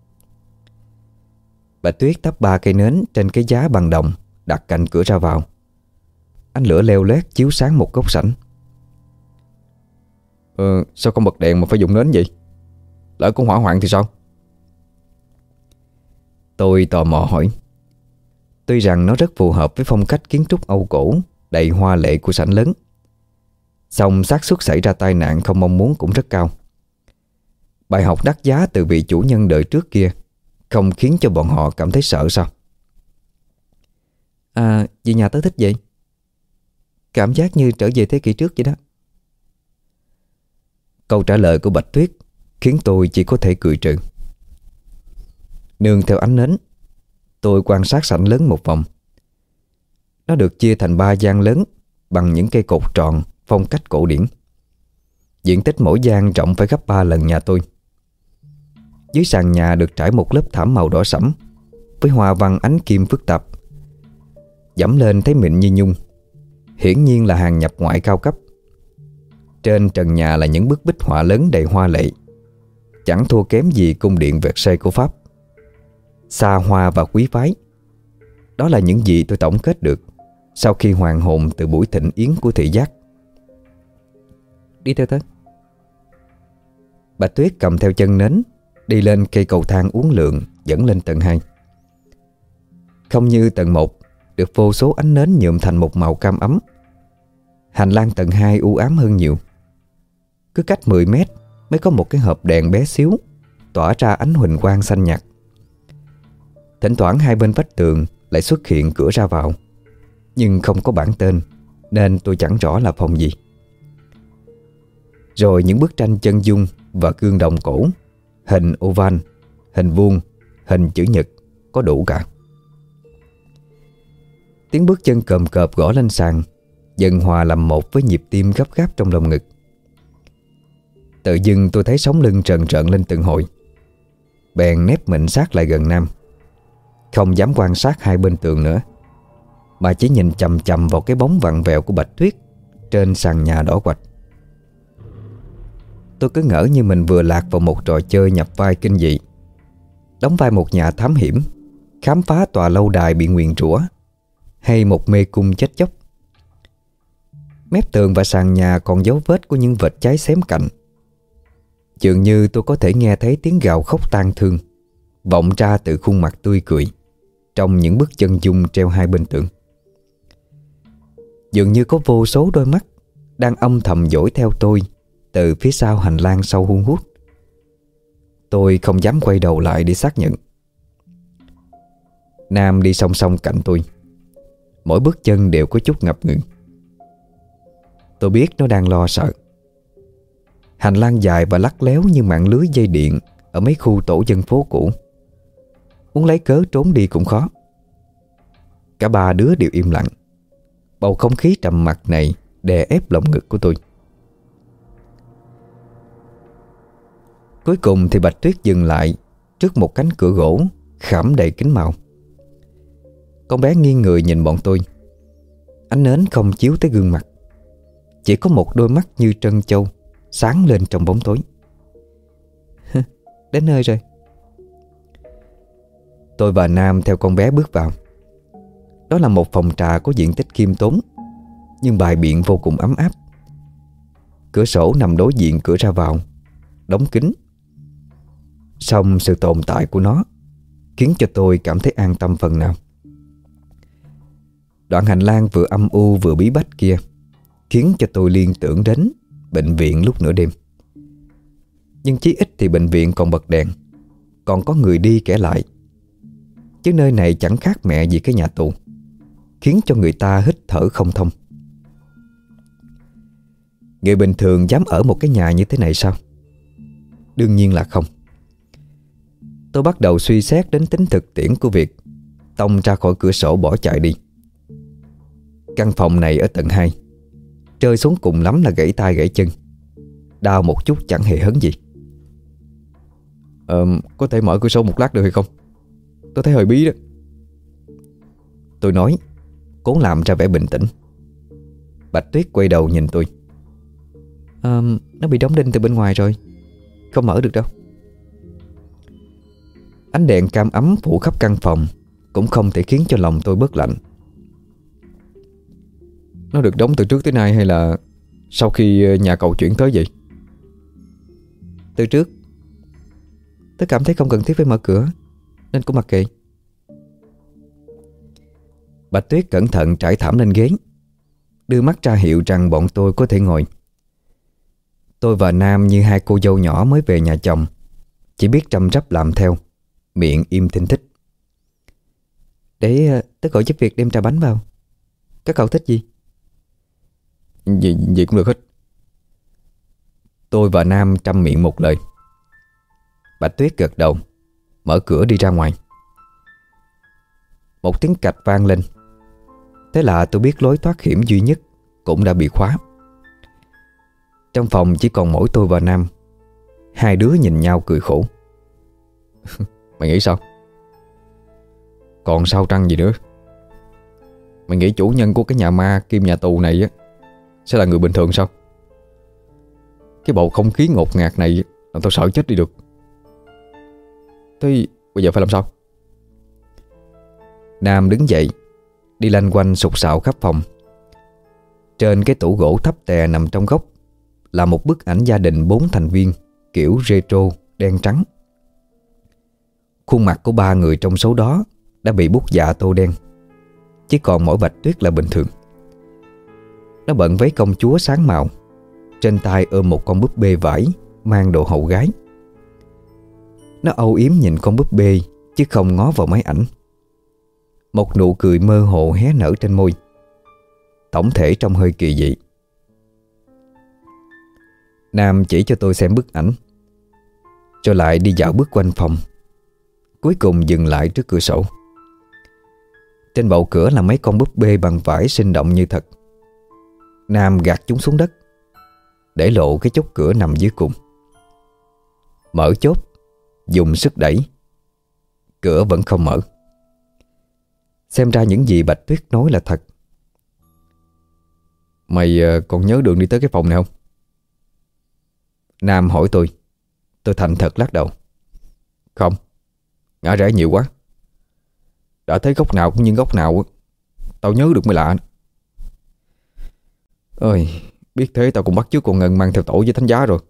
S1: Bạch Tuyết thắp 3 cây nến trên cái giá bằng đồng đặt cạnh cửa ra vào. Ánh lửa leo lét chiếu sáng một góc sảnh. Sao không bật đèn mà phải dùng nến vậy? Lỡ có hỏa hoạn thì sao? Tôi tò mò hỏi. Tuy rằng nó rất phù hợp với phong cách kiến trúc Âu cổ đầy hoa lệ của sảnh lớn, song xác suất xảy ra tai nạn không mong muốn cũng rất cao. Bài học đắt giá từ vị chủ nhân đời trước kia không khiến cho bọn họ cảm thấy sợ sao?
S3: Vì nhà tớ thích vậy. Cảm giác như trở về thế kỷ trước vậy đó.
S1: Câu trả lời của Bạch Tuyết khiến tôi chỉ có thể cười trừ. Nương theo ánh nến, tôi quan sát sảnh lớn một vòng. Nó được chia thành 3 gian lớn bằng những cây cột tròn phong cách cổ điển. Diện tích mỗi gian rộng phải gấp 3 lần nhà tôi. Dưới sàn nhà được trải một lớp thảm màu đỏ sẫm với hoa văn ánh kim phức tạp. Dẫm lên thấy mịn như nhung, hiển nhiên là hàng nhập ngoại cao cấp. Trên trần nhà là những bức bích họa lớn đầy hoa lệ, chẳng thua kém gì cung điện Versailles của Pháp. Xa hoa và quý phái. Đó là những gì tôi tổng kết được sau khi hoàn hồn từ buổi thịnh yến của thị giác.
S3: Đi theo tớ.
S1: Bạch Tuyết cầm theo chân nến đi lên cây cầu thang uốn lượn dẫn lên tầng 2. Không như tầng 1 được vô số ánh nến nhuộm thành một màu cam ấm, hành lang tầng 2 u ám hơn nhiều. Cứ cách 10 mét mới có một cái hộp đèn bé xíu tỏa ra ánh huỳnh quang xanh nhạt. Thỉnh thoảng hai bên vách tường lại xuất hiện cửa ra vào, nhưng không có bảng tên nên tôi chẳng rõ là phòng gì. Rồi những bức tranh chân dung và gương đồng cổ, hình oval, hình vuông, hình chữ nhật, có đủ cả. Tiếng bước chân cộm cộp gõ lên sàn dần hòa làm một với nhịp tim gấp gáp trong lồng ngực. Tự dưng tôi thấy sống lưng trần trợn lên từng hồi. Bèn nép mình sát lại gần Nam, không dám quan sát hai bên tường nữa, mà chỉ nhìn chằm chằm vào cái bóng vặn vẹo của Bạch Tuyết trên sàn nhà đỏ quạch. Tôi cứ ngỡ như mình vừa lạc vào một trò chơi nhập vai kinh dị, đóng vai một nhà thám hiểm khám phá tòa lâu đài bị nguyền rủa, hay một mê cung chết chóc. Mép tường và sàn nhà còn dấu vết của những vệt cháy xém cạnh. Dường như tôi có thể nghe thấy tiếng gào khóc tang thương vọng ra từ khuôn mặt tươi cười trong những bức chân dung treo hai bên tường. Dường như có vô số đôi mắt đang âm thầm dõi theo tôi từ phía sau hành lang sâu hun hút. Tôi không dám quay đầu lại để xác nhận. Nam đi song song cạnh tôi, mỗi bước chân đều có chút ngập ngừng. Tôi biết nó đang lo sợ. Hành lang dài và lắt léo như mạng lưới dây điện ở mấy khu tổ dân phố cũ. Muốn lấy cớ trốn đi cũng khó. Cả ba đứa đều im lặng. Bầu không khí trầm mặc này đè ép lồng ngực của tôi. Cuối cùng thì Bạch Tuyết dừng lại trước một cánh cửa gỗ khảm đầy kính màu. Con bé nghiêng người nhìn bọn tôi. Ánh nến không chiếu tới gương mặt, chỉ có một đôi mắt như trân châu sáng lên trong bóng tối.
S3: Đến nơi rồi.
S1: Tôi và Nam theo con bé bước vào. Đó là một phòng trà có diện tích khiêm tốn, nhưng bài biện vô cùng ấm áp. Cửa sổ nằm đối diện cửa ra vào, đóng kín. Song sự tồn tại của nó khiến cho tôi cảm thấy an tâm phần nào. Đoạn hành lang vừa âm u vừa bí bách kia khiến cho tôi liên tưởng đến bệnh viện lúc nửa đêm. Nhưng chí ít thì bệnh viện còn bật đèn, còn có người đi kẻ lại. Chứ nơi này chẳng khác mẹ gì cái nhà tù, khiến cho người ta hít thở không thông. Người bình thường dám ở một cái nhà như thế này sao? Đương nhiên là không. Tôi bắt đầu suy xét đến tính thực tiễn của việc tông ra khỏi cửa sổ bỏ chạy đi. Căn phòng này ở tầng 2, rơi xuống cùng lắm là gãy tay gãy chân, đau một chút chẳng hề hấn gì.
S2: Có thể mở cửa sổ một lát được hay không? Tôi thấy hơi bí đó.
S1: Tôi nói, cố làm ra vẻ bình tĩnh. Bạch Tuyết quay đầu nhìn tôi.
S3: Nó bị đóng đinh từ bên ngoài rồi, không mở được đâu.
S1: Ánh đèn cam ấm phủ khắp căn phòng cũng không thể khiến cho lòng tôi bớt lạnh.
S2: Nó được đóng từ trước tới nay hay là sau khi nhà cậu chuyển tới vậy?
S3: Từ trước. Tớ cảm thấy không cần thiết phải mở cửa nên cũng mặc kệ.
S1: Bạch Tuyết cẩn thận trải thảm lên ghế, đưa mắt ra hiệu rằng bọn tôi có thể ngồi. Tôi và Nam như hai cô dâu nhỏ mới về nhà chồng, chỉ biết răm rắp làm theo, miệng im thinh thích.
S3: Để tớ gọi giúp việc đem trà bánh vào. Các cậu thích gì?
S2: Gì cũng được hết.
S1: Tôi và Nam trăm miệng một lời. Bạch Tuyết gật đầu, mở cửa đi ra ngoài. Một tiếng cạch vang lên. Thế là tôi biết lối thoát hiểm duy nhất cũng đã bị khóa. Trong phòng chỉ còn mỗi tôi và Nam. Hai đứa nhìn nhau cười khổ. Mày nghĩ sao? Còn sao trăng gì nữa? Mày nghĩ chủ nhân của cái nhà ma kim nhà tù này á sẽ là người bình thường sao? Cái bầu không khí ngột ngạt này làm tao sợ chết đi được. Thế bây giờ phải làm sao? Nam đứng dậy, đi lanh quanh sục sạo khắp phòng. Trên cái tủ gỗ thấp tè nằm trong góc là một bức ảnh gia đình 4 thành viên kiểu retro đen trắng. Khuôn mặt của 3 người trong số đó đã bị bút dạ tô đen, chỉ còn mỗi Bạch Tuyết là bình thường. Nó bận váy công chúa sáng màu, trên tay ôm một con búp bê vải mang đồ hậu gái. Nó âu yếm nhìn con búp bê chứ không ngó vào máy ảnh. Một nụ cười mơ hồ hé nở trên môi. Tổng thể trông hơi kỳ dị. Nam chỉ cho tôi xem bức ảnh, rồi lại đi dạo bước quanh phòng, cuối cùng dừng lại trước cửa sổ. Trên bậu cửa là mấy con búp bê bằng vải sinh động như thật. Nam gạt chúng xuống đất, để lộ cái chốt cửa nằm dưới cùng. Mở chốt, dùng sức đẩy, cửa vẫn không mở. Xem ra những gì Bạch Tuyết nói là thật. Mày còn nhớ đường đi tới cái phòng này không? Nam hỏi tôi. Tôi thành thật lắc đầu. Không, ngã rẽ nhiều quá. Đã thấy góc nào cũng như góc nào, tao nhớ được mới lạ. Ơi, biết thế tao cũng bắt chước con Ngân mang theo tổ với thánh giá rồi.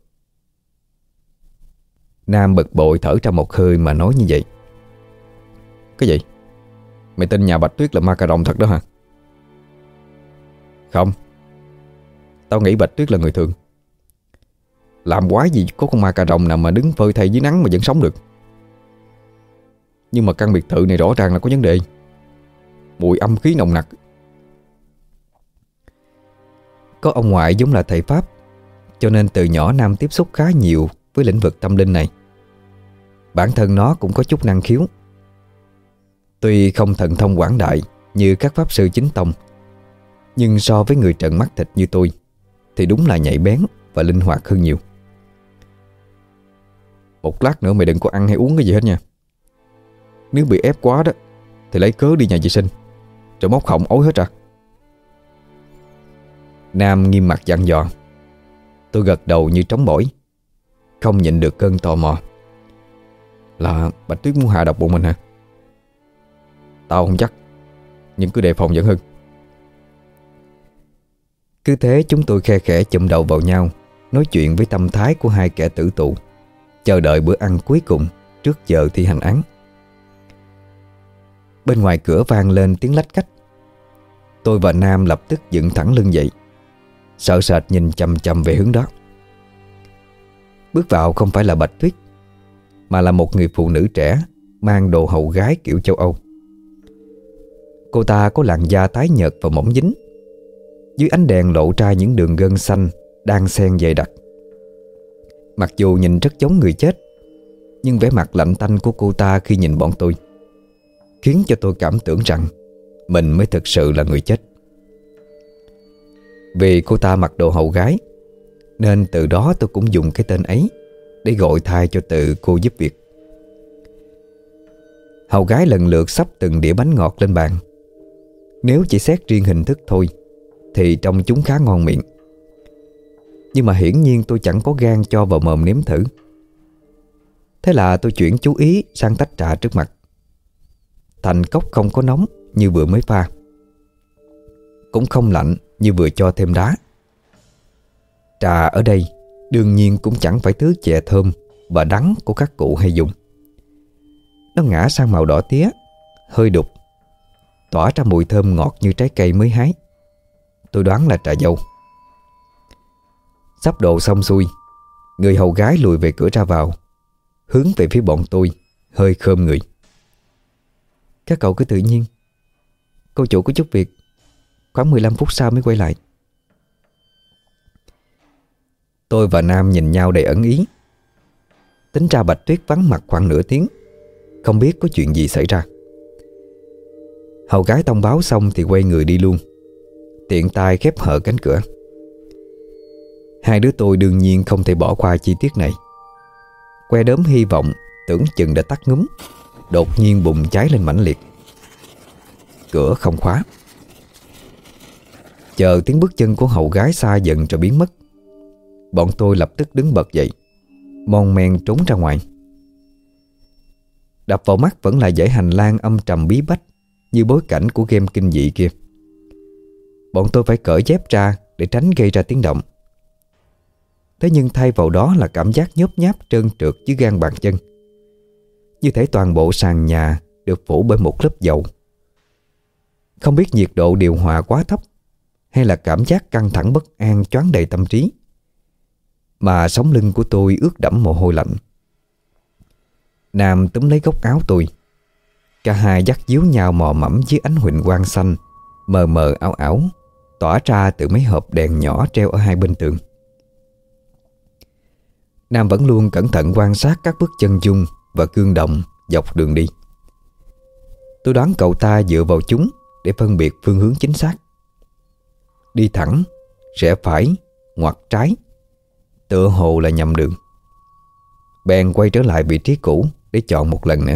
S1: Nam bực bội thở ra một hơi mà nói như vậy. Cái gì? Mày tin nhà Bạch Tuyết là ma cà rồng thật đó hả? Không, tao nghĩ Bạch Tuyết là người thường. Làm quái gì có con ma cà rồng nào mà đứng phơi thây dưới nắng mà vẫn sống được. Nhưng mà căn biệt thự này rõ ràng là có vấn đề. Mùi âm khí nồng nặc. Có ông ngoại giống là thầy Pháp, cho nên từ nhỏ Nam tiếp xúc khá nhiều với lĩnh vực tâm linh này. Bản thân nó cũng có chút năng khiếu. Tuy không thần thông quảng đại như các pháp sư chính tông, nhưng so với người trần mắt thịt như tôi thì đúng là nhạy bén và linh hoạt hơn nhiều. Một lát nữa mày đừng có ăn hay uống cái gì hết nha. Nếu bị ép quá đó thì lấy cớ đi nhà vệ sinh, rồi móc họng ối hết ra. Nam nghiêm mặt dặn dò. Tôi gật đầu như trống bỏi, không nhịn được cơn tò mò. Là Bạch Tuyết muốn hạ độc bọn mình hả? Tao không chắc, nhưng cứ đề phòng vẫn hơn. Cứ thế chúng tôi khe khẽ chụm đầu vào nhau, nói chuyện với tâm thái của hai kẻ tử tù, chờ đợi bữa ăn cuối cùng trước giờ thi hành án. Bên ngoài cửa vang lên tiếng lách cách. Tôi và Nam lập tức dựng thẳng lưng dậy, sợ sệt nhìn chằm chằm về hướng đó. Bước vào không phải là Bạch Tuyết, mà là một người phụ nữ trẻ mang đồ hậu gái kiểu châu Âu. Cô ta có làn da tái nhợt và mỏng dính, dưới ánh đèn lộ ra những đường gân xanh đang xen dày đặc. Mặc dù nhìn rất giống người chết, nhưng vẻ mặt lạnh tanh của cô ta khi nhìn bọn tôi khiến cho tôi cảm tưởng rằng mình mới thực sự là người chết. Vì cô ta mặc đồ hậu gái, nên từ đó tôi cũng dùng cái tên ấy để gọi thay cho từ cô giúp việc. Hậu gái lần lượt xấp từng đĩa bánh ngọt lên bàn. Nếu chỉ xét riêng hình thức thôi thì trông chúng khá ngon miệng, nhưng mà hiển nhiên tôi chẳng có gan cho vào mồm nếm thử. Thế là tôi chuyển chú ý sang tách trà trước mặt. Thành cốc không có nóng như vừa mới pha, cũng không lạnh như vừa cho thêm đá. Trà ở đây đương nhiên cũng chẳng phải thứ chè thơm và đắng của các cụ hay dùng. Nó ngã sang màu đỏ tía, hơi đục, tỏa ra mùi thơm ngọt như trái cây mới hái. Tôi đoán là trà dâu. Sắp đồ xong xuôi, người hầu gái lùi về cửa ra vào, hướng về phía bọn tôi, hơi khom người. Các cậu cứ tự nhiên, cô chủ có chút việc, khoảng 15 phút sau mới quay lại. Tôi và Nam nhìn nhau đầy ẩn ý. Tính ra Bạch Tuyết vắng mặt khoảng nửa tiếng, không biết có chuyện gì xảy ra. Hầu gái thông báo xong thì quay người đi luôn, tiện tay khép hờ cánh cửa. Hai đứa tôi đương nhiên không thể bỏ qua chi tiết này. Que đốm hy vọng tưởng chừng đã tắt ngúm, đột nhiên bùng cháy lên mãnh liệt. Cửa không khóa. Chờ tiếng bước chân của hầu gái xa dần rồi biến mất, bọn tôi lập tức đứng bật dậy, mon men trốn ra ngoài. Đập vào mắt vẫn là dãy hành lang âm trầm bí bách như bối cảnh của game kinh dị kia. Bọn tôi phải cởi dép ra để tránh gây ra tiếng động. Thế nhưng thay vào đó là cảm giác nhớp nháp trơn trượt dưới gan bàn chân, như thể toàn bộ sàn nhà được phủ bởi một lớp dầu. Không biết nhiệt độ điều hòa quá thấp hay là cảm giác căng thẳng bất an choáng đầy tâm trí, mà sống lưng của tôi ướt đẫm mồ hôi lạnh. Nam túm lấy góc áo tôi. Cả hai dắt díu nhau mò mẫm dưới ánh huỳnh quang xanh mờ mờ ảo ảo tỏa ra từ mấy hộp đèn nhỏ treo ở hai bên tường. Nam vẫn luôn cẩn thận quan sát các bước chân Dung và Cương Đồng dọc đường đi. Tôi đoán cậu ta dựa vào chúng để phân biệt phương hướng chính xác. Đi thẳng, rẽ phải, ngoặt trái, tựa hồ là nhầm đường. Bèn quay trở lại vị trí cũ để chọn một lần nữa.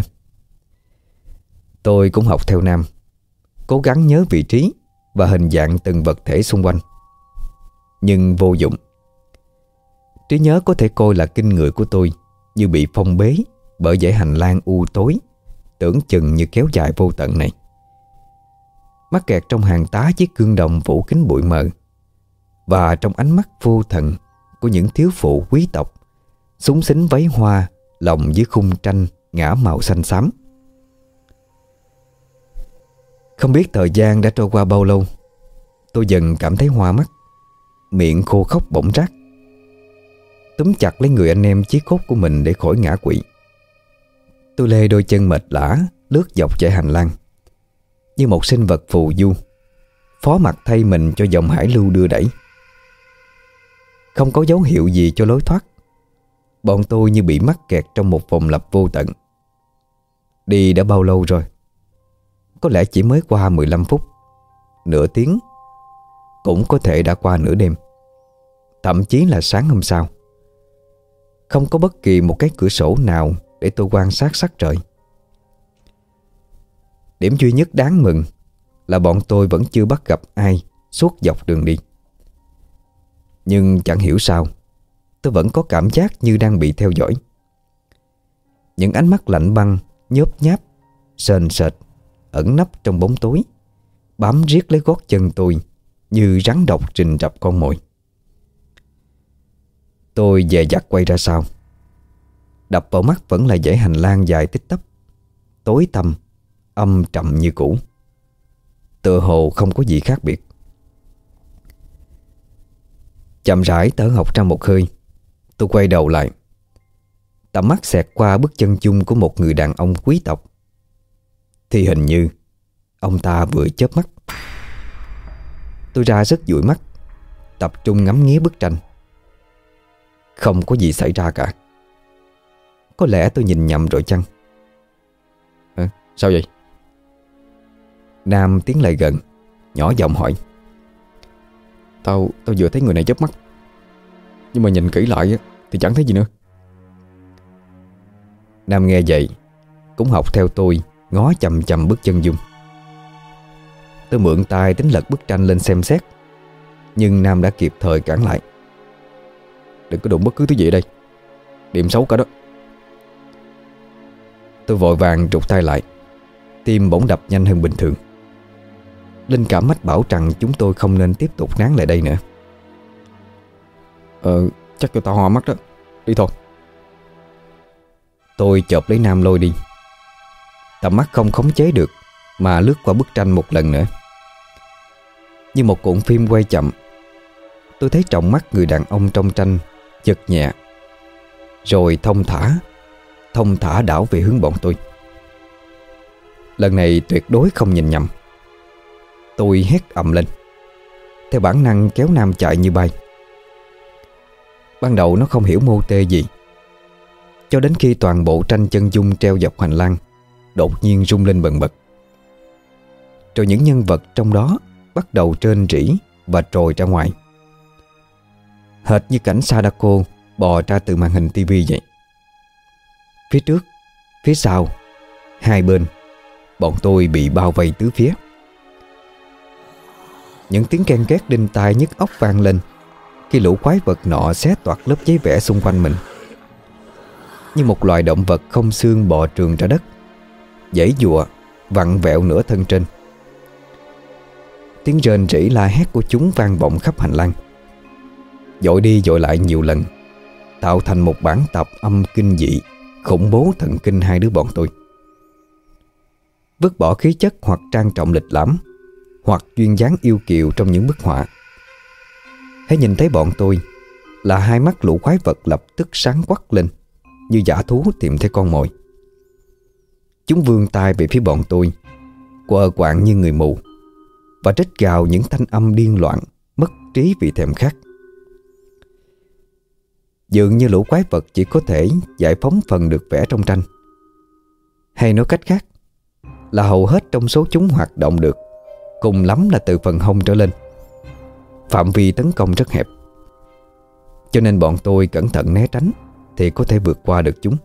S1: Tôi cũng học theo Nam, cố gắng nhớ vị trí và hình dạng từng vật thể xung quanh. Nhưng vô dụng. Trí nhớ có thể coi là kinh người của tôi như bị phong bế bởi dãy hành lang u tối tưởng chừng như kéo dài vô tận này. Mắc kẹt trong hàng tá chiếc gương đồng phủ kín bụi mờ, và trong ánh mắt vô thần của những thiếu phụ quý tộc xúng xính váy hoa lồng dưới khung tranh ngả màu xanh xám. Không biết thời gian đã trôi qua bao lâu, tôi dần cảm thấy hoa mắt, miệng khô khốc bỗng rát. Túm chặt lấy người anh em chí cốt của mình để khỏi ngã quỵ. Tôi lê đôi chân mệt lả lướt dọc dãy hành lang như một sinh vật phù du, phó mặc thay mình cho dòng hải lưu đưa đẩy. Không có dấu hiệu gì cho lối thoát. Bọn tôi như bị mắc kẹt trong một vòng lặp vô tận. Đi đã bao lâu rồi? Có lẽ chỉ mới qua 15 phút, nửa tiếng, cũng có thể đã qua nửa đêm, thậm chí là sáng hôm sau. Không có bất kỳ một cái cửa sổ nào để tôi quan sát sắc trời. Điểm duy nhất đáng mừng là bọn tôi vẫn chưa bắt gặp ai suốt dọc đường đi. Nhưng chẳng hiểu sao, tôi vẫn có cảm giác như đang bị theo dõi. Những ánh mắt lạnh băng, nhớp nháp, sền sệt, ẩn nấp trong bóng tối, bám riết lấy gót chân tôi như rắn độc rình rập con mồi. Tôi dè dặt quay ra sau. Đập vào mắt vẫn là dãy hành lang dài tít tắp, tối tăm, âm trầm như cũ, tựa hồ không có gì khác biệt. Chậm rãi thở hộc ra một hơi, tôi quay đầu lại. Tầm mắt xẹt qua bước chân chung của một người đàn ông quý tộc, thì hình như ông ta vừa chớp mắt. Tôi ra sức dụi mắt, tập trung ngắm nghía bức tranh. Không có gì xảy ra cả. Có lẽ tôi nhìn nhầm rồi chăng? Sao vậy? Nam tiến lại gần, nhỏ giọng hỏi. Tao vừa thấy người này chớp mắt, nhưng mà nhìn kỹ lại thì chẳng thấy gì nữa. Nam nghe vậy cũng học theo tôi, ngó chằm chằm bước chân Dung. Tôi mượn tay tính lật bức tranh lên xem xét, nhưng Nam đã kịp thời cản lại. Đừng có đụng bất cứ thứ gì ở đây, điểm xấu cả đó. Tôi vội vàng trục tay lại, tim bỗng đập nhanh hơn bình thường. Linh cảm mách bảo rằng chúng tôi không nên tiếp tục nán lại đây nữa. Chắc cho tao hoa mắt đó. Đi thôi. Tôi chộp lấy Nam lôi đi. Tầm mắt không khống chế được mà lướt qua bức tranh một lần nữa. Như một cuộn phim quay chậm, tôi thấy trọng mắt người đàn ông trong tranh chật nhẹ, rồi thông thả đảo về hướng bọn tôi. Lần này tuyệt đối không nhìn nhầm. Tôi hét ầm lên, theo bản năng kéo Nam chạy như bay. Ban đầu nó không hiểu mô tê gì, cho đến khi toàn bộ tranh chân dung treo dọc hành lang đột nhiên rung lên bần bật. Rồi những nhân vật trong đó bắt đầu rên rỉ và trồi ra ngoài, hệt như cảnh Sadako bò ra từ màn hình tivi vậy. Phía trước, phía sau, hai bên, bọn tôi bị bao vây tứ phía. Những tiếng ken két đinh tai nhức óc vang lên khi lũ quái vật nọ xé toạc lớp giấy vẽ xung quanh mình, như một loài động vật không xương bò trườn ra đất, giãy giụa vặn vẹo nửa thân trên. Tiếng rên rỉ la hét của chúng vang vọng khắp hành lang, dội đi dội lại nhiều lần, tạo thành một bản tập âm kinh dị khủng bố thần kinh hai đứa bọn tôi. Vứt bỏ khí chất hoặc trang trọng lịch lãm, hoặc duyên dáng yêu kiều trong những bức họa, hãy nhìn thấy bọn tôi là hai mắt lũ quái vật lập tức sáng quắc lên, như dã thú tìm thấy con mồi. Chúng vươn tay về phía bọn tôi, quờ quạng như người mù, và rít gào những thanh âm điên loạn, mất trí vì thèm khát. Dường như lũ quái vật chỉ có thể giải phóng phần được vẽ trong tranh, hay nói cách khác là hầu hết trong số chúng hoạt động được cùng lắm là từ phần hông trở lên. Phạm vi tấn công rất hẹp, cho nên bọn tôi cẩn thận né tránh thì có thể vượt qua được chúng.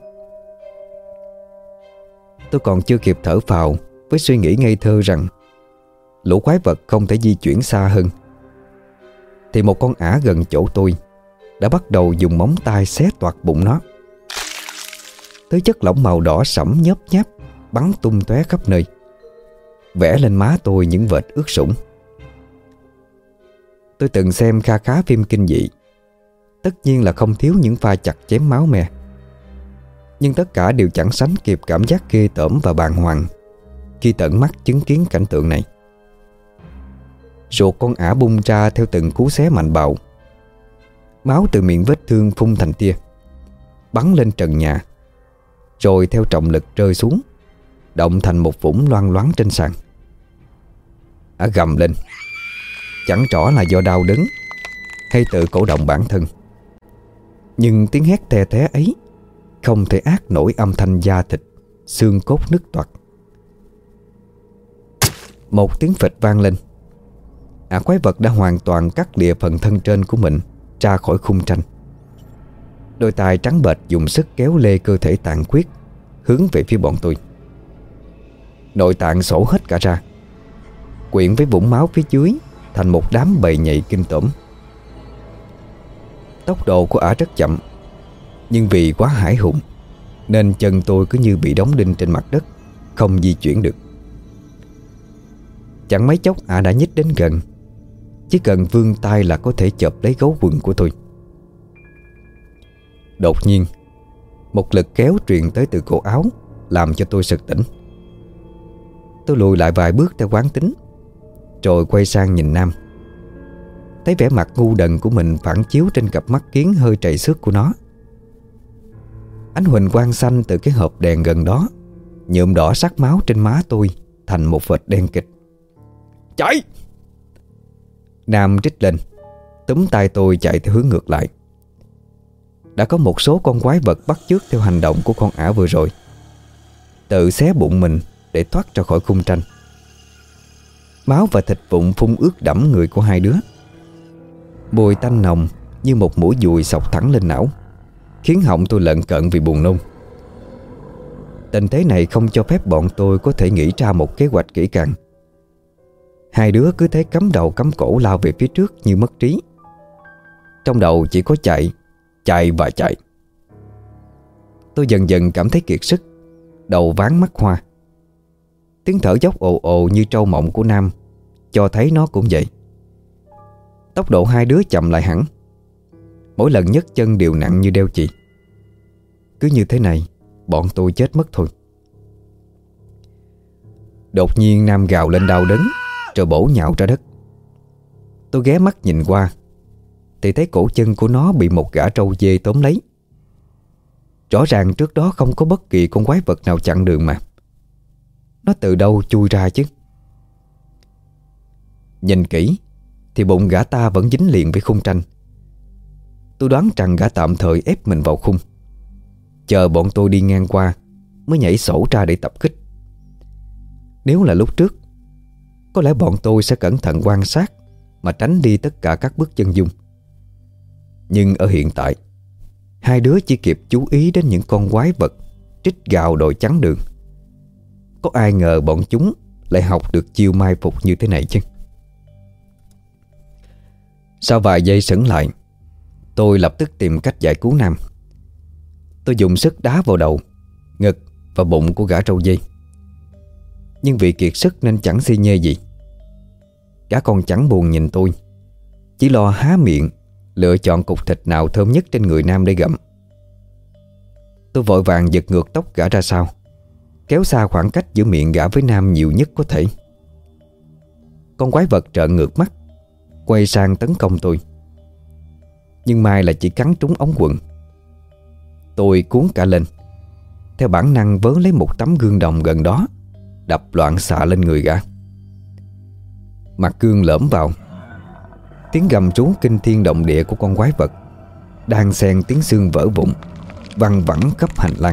S1: Tôi còn chưa kịp thở phào với suy nghĩ ngây thơ rằng lũ quái vật không thể di chuyển xa hơn, thì một con ả gần chỗ tôi đã bắt đầu dùng móng tay xé toạc bụng nó. Thứ chất lỏng màu đỏ sẫm nhớp nháp bắn tung tóe khắp nơi, vẽ lên má tôi những vệt ướt sũng. Tôi từng xem kha khá phim kinh dị, tất nhiên là không thiếu những pha chặt chém máu me, nhưng tất cả đều chẳng sánh kịp cảm giác ghê tởm và bàng hoàng khi tận mắt chứng kiến cảnh tượng này. Ruột con ả bung ra theo từng cú xé mạnh bạo, máu từ miệng vết thương phun thành tia, bắn lên trần nhà, rồi theo trọng lực rơi xuống, động thành một vũng loang loáng trên sàn. Ả gầm lên, chẳng rõ là do đau đớn hay tự cổ động bản thân, nhưng tiếng hét the thé ấy không thể át nổi âm thanh da thịt, xương cốt nứt toạc. Một tiếng phịch vang lên, ả quái vật đã hoàn toàn cắt lìa phần thân trên của mình ra khỏi khung tranh. Đôi tay trắng bệch dùng sức kéo lê cơ thể tàn khuyết hướng về phía bọn tôi. Nội tạng sổ hết cả ra, quyện với vũng máu phía dưới thành một đám bầy nhầy kinh tởm. Tốc độ của ả rất chậm, nhưng vì quá hãi hùng nên chân tôi cứ như bị đóng đinh trên mặt đất, không di chuyển được. Chẳng mấy chốc ả đã nhích đến gần, chỉ cần vươn tay là có thể chộp lấy gấu quần của tôi. Đột nhiên, một lực kéo truyền tới từ cổ áo làm cho tôi sực tỉnh. Tôi lùi lại vài bước theo quán tính, rồi quay sang nhìn Nam. Thấy vẻ mặt ngu đần của mình phản chiếu trên cặp mắt kiến hơi trầy xước của nó. Ánh huỳnh quang xanh từ cái hộp đèn gần đó nhuộm đỏ sắc máu trên má tôi thành một vệt đen kịch. Chạy! Nam rít lên, túm tay tôi chạy theo hướng ngược lại. Đã có một số con quái vật bắt chước theo hành động của con ả vừa rồi, tự xé bụng mình để thoát ra khỏi khung tranh. Máu và thịt vụn phun ướt đẫm người của hai đứa. Mùi tanh nồng như một mũi dùi xộc thẳng lên não, khiến họng tôi lợn cợn vì buồn nôn. Tình thế này không cho phép bọn tôi có thể nghĩ ra một kế hoạch kỹ càng. Hai đứa cứ thế cắm đầu cắm cổ lao về phía trước như mất trí. Trong đầu chỉ có chạy, chạy và chạy. Tôi dần dần cảm thấy kiệt sức, đầu váng mắt hoa. Tiếng thở dốc ồ ồ như trâu mộng của Nam cho thấy nó cũng vậy. Tốc độ hai đứa chậm lại hẳn, mỗi lần nhấc chân đều nặng như đeo chì. Cứ như thế này bọn tôi chết mất thôi. Đột nhiên Nam gào lên đau đớn rồi bổ nhào ra đất. Tôi ghé mắt nhìn qua thì thấy cổ chân của nó bị một gã trâu dê tóm lấy. Rõ ràng trước đó không có bất kỳ con quái vật nào chặn đường mà. Nó từ đâu chui ra chứ? Nhìn kỹ thì bụng gã ta vẫn dính liền với khung tranh. Tôi đoán rằng gã tạm thời ép mình vào khung, chờ bọn tôi đi ngang qua mới nhảy sổ ra để tập kích. Nếu là lúc trước, có lẽ bọn tôi sẽ cẩn thận quan sát mà tránh đi tất cả các bước chân dung. Nhưng ở hiện tại, hai đứa chỉ kịp chú ý đến những con quái vật trích gào đòi chắn đường. Có ai ngờ bọn chúng lại học được chiêu mai phục như thế này chứ. Sau vài giây sững lại, tôi lập tức tìm cách giải cứu Nam. Tôi dùng sức đá vào đầu, ngực và bụng của gã râu dê. Nhưng vì kiệt sức nên chẳng xi nhê gì. Gã còn chẳng buồn nhìn tôi, chỉ lo há miệng lựa chọn cục thịt nào thơm nhất trên người Nam để gặm. Tôi vội vàng giật ngược tóc gã ra sau, kéo xa khoảng cách giữa miệng gã với Nam nhiều nhất có thể. Con quái vật trợn ngược mắt, quay sang tấn công tôi. Nhưng may là chỉ cắn trúng ống quần. Tôi cuốn cả lên, theo bản năng vớ lấy một tấm gương đồng gần đó, đập loạn xạ lên người gã. Mặt gương lởm vào. Tiếng gầm rú kinh thiên động địa của con quái vật đang xen tiếng xương vỡ vụn văng vẳng khắp hành lang.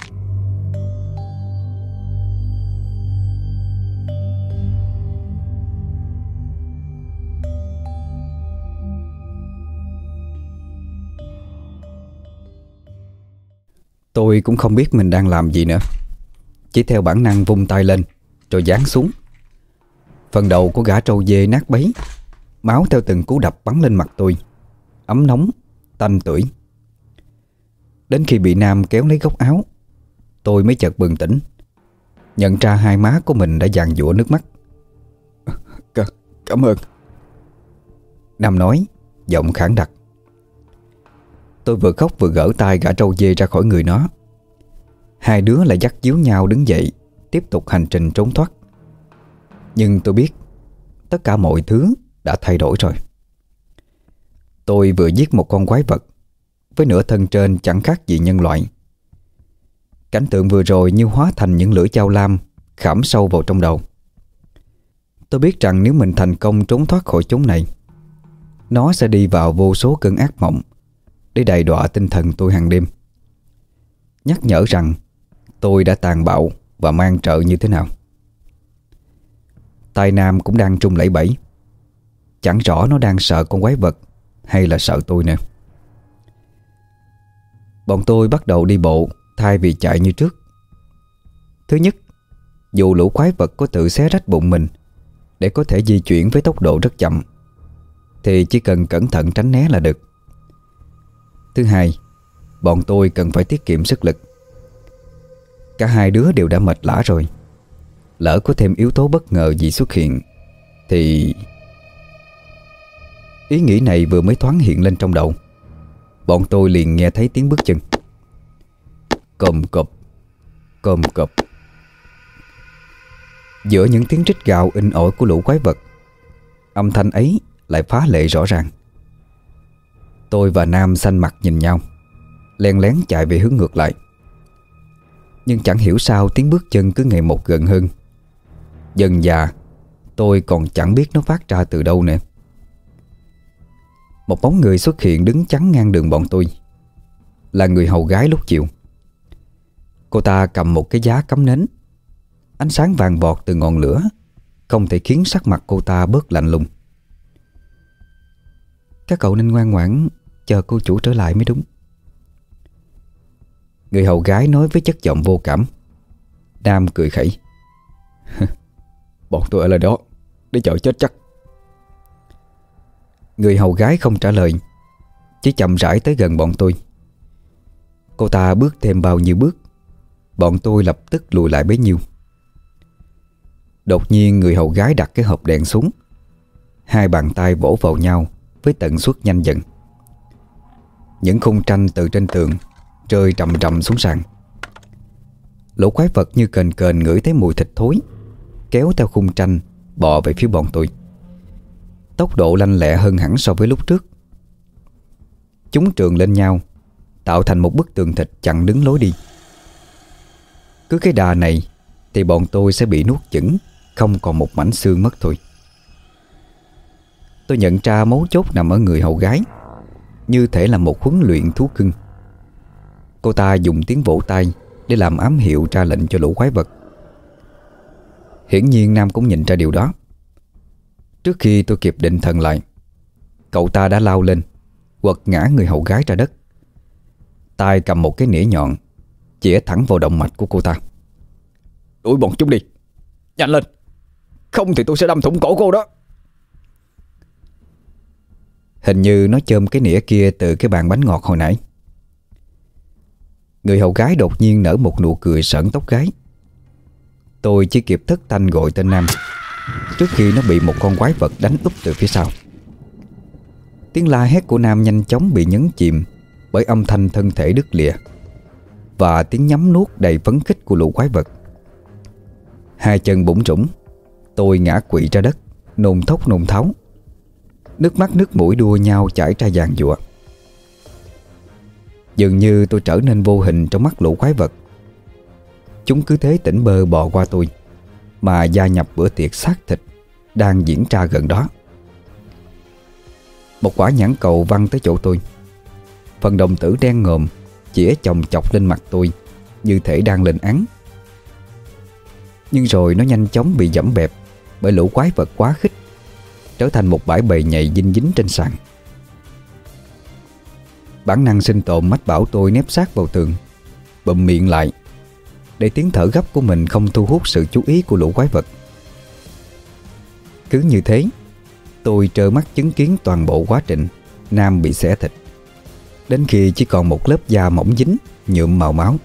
S1: Tôi cũng không biết mình đang làm gì nữa, chỉ theo bản năng vung tay lên rồi giáng xuống. Phần đầu của gã trâu dê nát bấy, máu theo từng cú đập bắn lên mặt tôi, ấm nóng, tanh tưởi. Đến khi bị Nam kéo lấy góc áo, tôi mới chợt bừng tỉnh, nhận ra hai má của mình đã giàn giụa nước mắt. Cảm ơn, Nam nói, giọng khản đặc. Tôi vừa khóc vừa gỡ tay gã trâu dê ra khỏi người nó. Hai đứa lại dắt díu nhau đứng dậy, tiếp tục hành trình trốn thoát. Nhưng tôi biết tất cả mọi thứ đã thay đổi rồi. Tôi vừa giết một con quái vật với nửa thân trên chẳng khác gì nhân loại. Cảnh tượng vừa rồi như hóa thành những lưỡi dao lam khảm sâu vào trong đầu. Tôi biết rằng nếu mình thành công trốn thoát khỏi chốn này, nó sẽ đi vào vô số cơn ác mộng để đày đọa tinh thần tôi hàng đêm, nhắc nhở rằng tôi đã tàn bạo và man trợ như thế nào. Tai Nam cũng đang run lẩy bẩy, chẳng rõ nó đang sợ con quái vật hay là sợ tôi nữa. Bọn tôi bắt đầu đi bộ thay vì chạy như trước. Thứ nhất, dù lũ quái vật có tự xé rách bụng mình để có thể di chuyển với tốc độ rất chậm, thì chỉ cần cẩn thận tránh né là được. Thứ hai, bọn tôi cần phải tiết kiệm sức lực. Cả hai đứa đều đã mệt lả rồi, lỡ có thêm yếu tố bất ngờ gì xuất hiện thì... Ý nghĩ này vừa mới thoáng hiện lên trong đầu, bọn tôi liền nghe thấy tiếng bước chân. Cộm cộp, cộm cộp. Giữa những tiếng rít gào in ỏi của lũ quái vật, âm thanh ấy lại phá lệ rõ ràng. Tôi và Nam xanh mặt nhìn nhau, len lén chạy về hướng ngược lại. Nhưng chẳng hiểu sao tiếng bước chân cứ ngày một gần hơn. Dần dà tôi còn chẳng biết nó phát ra từ đâu nữa. Một bóng người xuất hiện đứng chắn ngang đường bọn tôi, là người hầu gái lúc chiều. Cô ta cầm một cái giá cắm nến. Ánh sáng vàng vọt từ ngọn lửa không thể khiến sắc mặt cô ta bớt lạnh lùng. Các cậu nên ngoan ngoãn chờ cô chủ trở lại mới đúng, người hầu gái nói với chất giọng vô cảm. Nam cười khẩy. Bọn tôi ở lại đó để chờ chết chắc. Người hầu gái không trả lời, chỉ chậm rãi tới gần bọn tôi. Cô ta bước thêm bao nhiêu bước, bọn tôi lập tức lùi lại bấy nhiêu. Đột nhiên người hầu gái đặt cái hộp đèn xuống, hai bàn tay vỗ vào nhau với tần suất nhanh dần. Những khung tranh từ trên tường rơi rầm rầm xuống sàn. Lũ quái vật như kền kền ngửi thấy mùi thịt thối, kéo theo khung tranh bò về phía bọn tôi. Tốc độ lanh lẹ hơn hẳn so với lúc trước. Chúng trườn lên nhau, tạo thành một bức tường thịt chặn đứng lối đi. Cứ cái đà này thì bọn tôi sẽ bị nuốt chửng, không còn một mảnh xương mất thôi. Tôi nhận ra mấu chốt nằm ở người hầu gái. như thể là một huấn luyện thú cưng. Cô ta dùng tiếng vỗ tay để làm ám hiệu ra lệnh cho lũ quái vật. Hiển nhiên Nam cũng nhìn ra điều đó. Trước khi tôi kịp định thần lại, cậu ta đã lao lên, quật ngã người hầu gái ra đất, tay cầm một cái nĩa nhọn chĩa thẳng vào động mạch của cô ta. Đuổi bọn chúng đi, nhanh lên, không thì tôi sẽ đâm thủng cổ cô đó. Hình như nó chôm cái nĩa kia từ cái bàn bánh ngọt hồi nãy. Người hầu gái đột nhiên nở một nụ cười sởn tóc gáy. Tôi chỉ kịp thất thanh gọi tên Nam trước khi nó bị một con quái vật đánh úp từ phía sau. Tiếng la hét của Nam nhanh chóng bị nhấn chìm bởi âm thanh thân thể đứt lìa và tiếng nhấm nuốt đầy phấn khích của lũ quái vật. Hai chân bủn rủn, tôi ngã quỵ ra đất, nôn thốc nôn tháo. Nước mắt nước mũi đua nhau chảy ra giàn giụa. Dường như tôi trở nên vô hình trong mắt lũ quái vật. Chúng cứ thế tỉnh bơ bò qua tôi mà gia nhập bữa tiệc xác thịt đang diễn ra gần đó. Một quả nhãn cầu văng tới chỗ tôi. Phần đồng tử đen ngòm chĩa chồng chọc lên mặt tôi như thể đang lên án. Nhưng rồi nó nhanh chóng bị giẫm bẹp bởi lũ quái vật quá khích, trở thành một bãi bầy nhầy dinh dính trên sàn. Bản năng sinh tồn mách bảo tôi nép sát vào tường, bụm miệng lại để tiếng thở gấp của mình không thu hút sự chú ý của lũ quái vật. Cứ như thế, tôi trơ mắt chứng kiến toàn bộ quá trình Nam bị xẻ thịt, đến khi chỉ còn một lớp da mỏng dính nhuộm màu máu.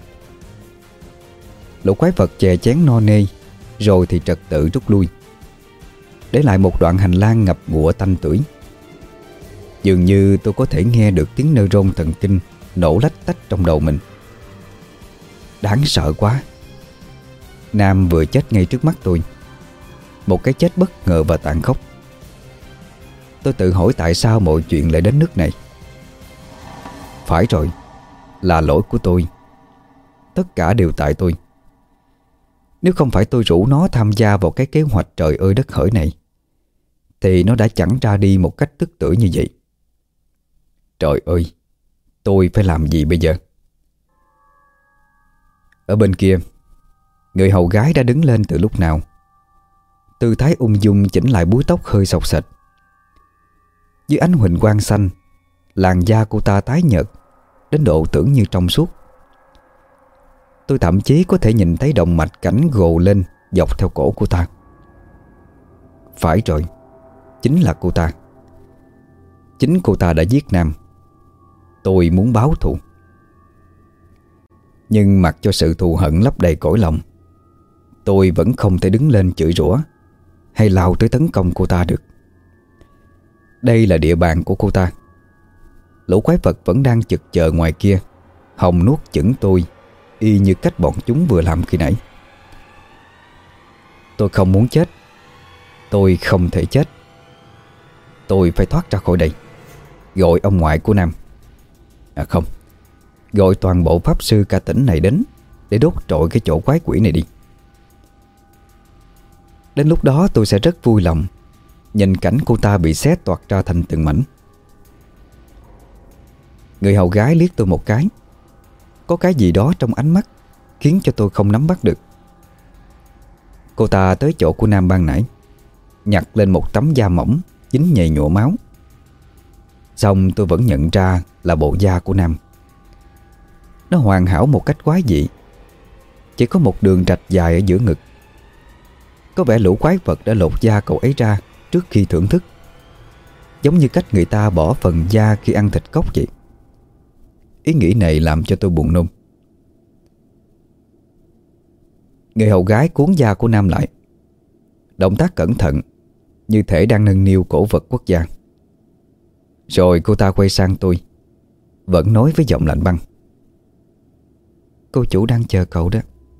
S1: Lũ quái vật chè chén no nê, rồi thì trật tự rút lui, để lại một đoạn hành lang ngập ngụa tanh tưởi. Dường như tôi có thể nghe được tiếng nơ-rôn thần kinh nổ lách tách trong đầu mình. Đáng sợ quá. Nam vừa chết ngay trước mắt tôi, một cái chết bất ngờ và tàn khốc. Tôi tự hỏi tại sao mọi chuyện lại đến nước này. Phải rồi, là lỗi của tôi. Tất cả đều tại tôi. Nếu không phải tôi rủ nó tham gia vào cái kế hoạch trời ơi đất hỡi này, thì nó đã chẳng ra đi một cách tức tưởi như vậy. Trời ơi, tôi phải làm gì bây giờ? Ở bên kia, người hầu gái đã đứng lên từ lúc nào. Tư thái ung dung chỉnh lại búi tóc hơi xộc xệch. Dưới ánh huỳnh quang xanh, làn da cô ta tái nhợt đến độ tưởng như trong suốt. Tôi thậm chí có thể nhìn thấy động mạch cảnh gồ lên dọc theo cổ cô ta. Phải rồi, chính là cô ta. Chính cô ta đã giết Nam. Tôi muốn báo thù. Nhưng mặc cho sự thù hận lấp đầy cõi lòng, tôi vẫn không thể đứng lên chửi rủa hay lao tới tấn công cô ta được. Đây là địa bàn của cô ta. Lũ quái vật vẫn đang chực chờ ngoài kia, hòng nuốt chửng tôi y như cách bọn chúng vừa làm khi nãy. Tôi không muốn chết. Tôi không thể chết. Tôi phải thoát ra khỏi đây, gọi ông ngoại của Nam, à không, gọi toàn bộ pháp sư cả tỉnh này đến để đốt trọi cái chỗ quái quỷ này đi. Đến lúc đó tôi sẽ rất vui lòng nhìn cảnh cô ta bị xé toạc ra thành từng mảnh. Người hầu gái liếc tôi một cái. Có cái gì đó trong ánh mắt khiến cho tôi không nắm bắt được. Cô ta tới chỗ của Nam ban nãy, nhặt lên một tấm da mỏng dính nhầy nhụa máu. Xong tôi vẫn nhận ra là bộ da của Nam. Nó hoàn hảo một cách quái dị. Chỉ có một đường rạch dài ở giữa ngực. Có vẻ lũ quái vật đã lột da cậu ấy ra trước khi thưởng thức, giống như cách người ta bỏ phần da khi ăn thịt cóc vậy. Ý nghĩ này làm cho tôi buồn nôn. Người hầu gái cuốn da của Nam lại, động tác cẩn thận như thể đang nâng niu cổ vật quốc gia. Rồi cô ta quay sang tôi, vẫn nói với giọng lạnh băng: "Cô chủ đang chờ cậu đó."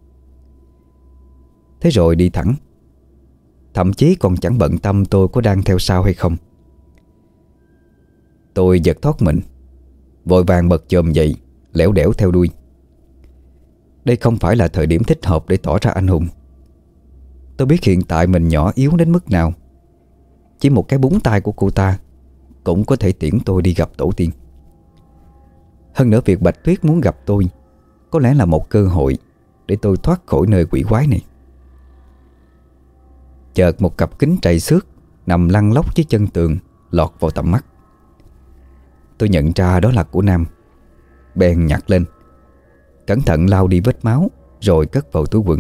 S1: Thế rồi đi thẳng, thậm chí còn chẳng bận tâm tôi có đang theo sau hay không. Tôi giật thoát mình, vội vàng bật chồm dậy, lẻo đẻo theo đuôi. Đây không phải là thời điểm thích hợp để tỏ ra anh hùng. Tôi biết hiện tại mình nhỏ yếu đến mức nào. Chỉ một cái búng tay của cô ta cũng có thể tiễn tôi đi gặp tổ tiên. Hơn nữa việc Bạch Tuyết muốn gặp tôi có lẽ là một cơ hội để tôi thoát khỏi nơi quỷ quái này. Chợt một cặp kính trầy xước nằm lăn lóc dưới chân tường lọt vào tầm mắt. Tôi nhận ra đó là của Nam, bèn nhặt lên, cẩn thận lau đi vết máu rồi cất vào túi quần.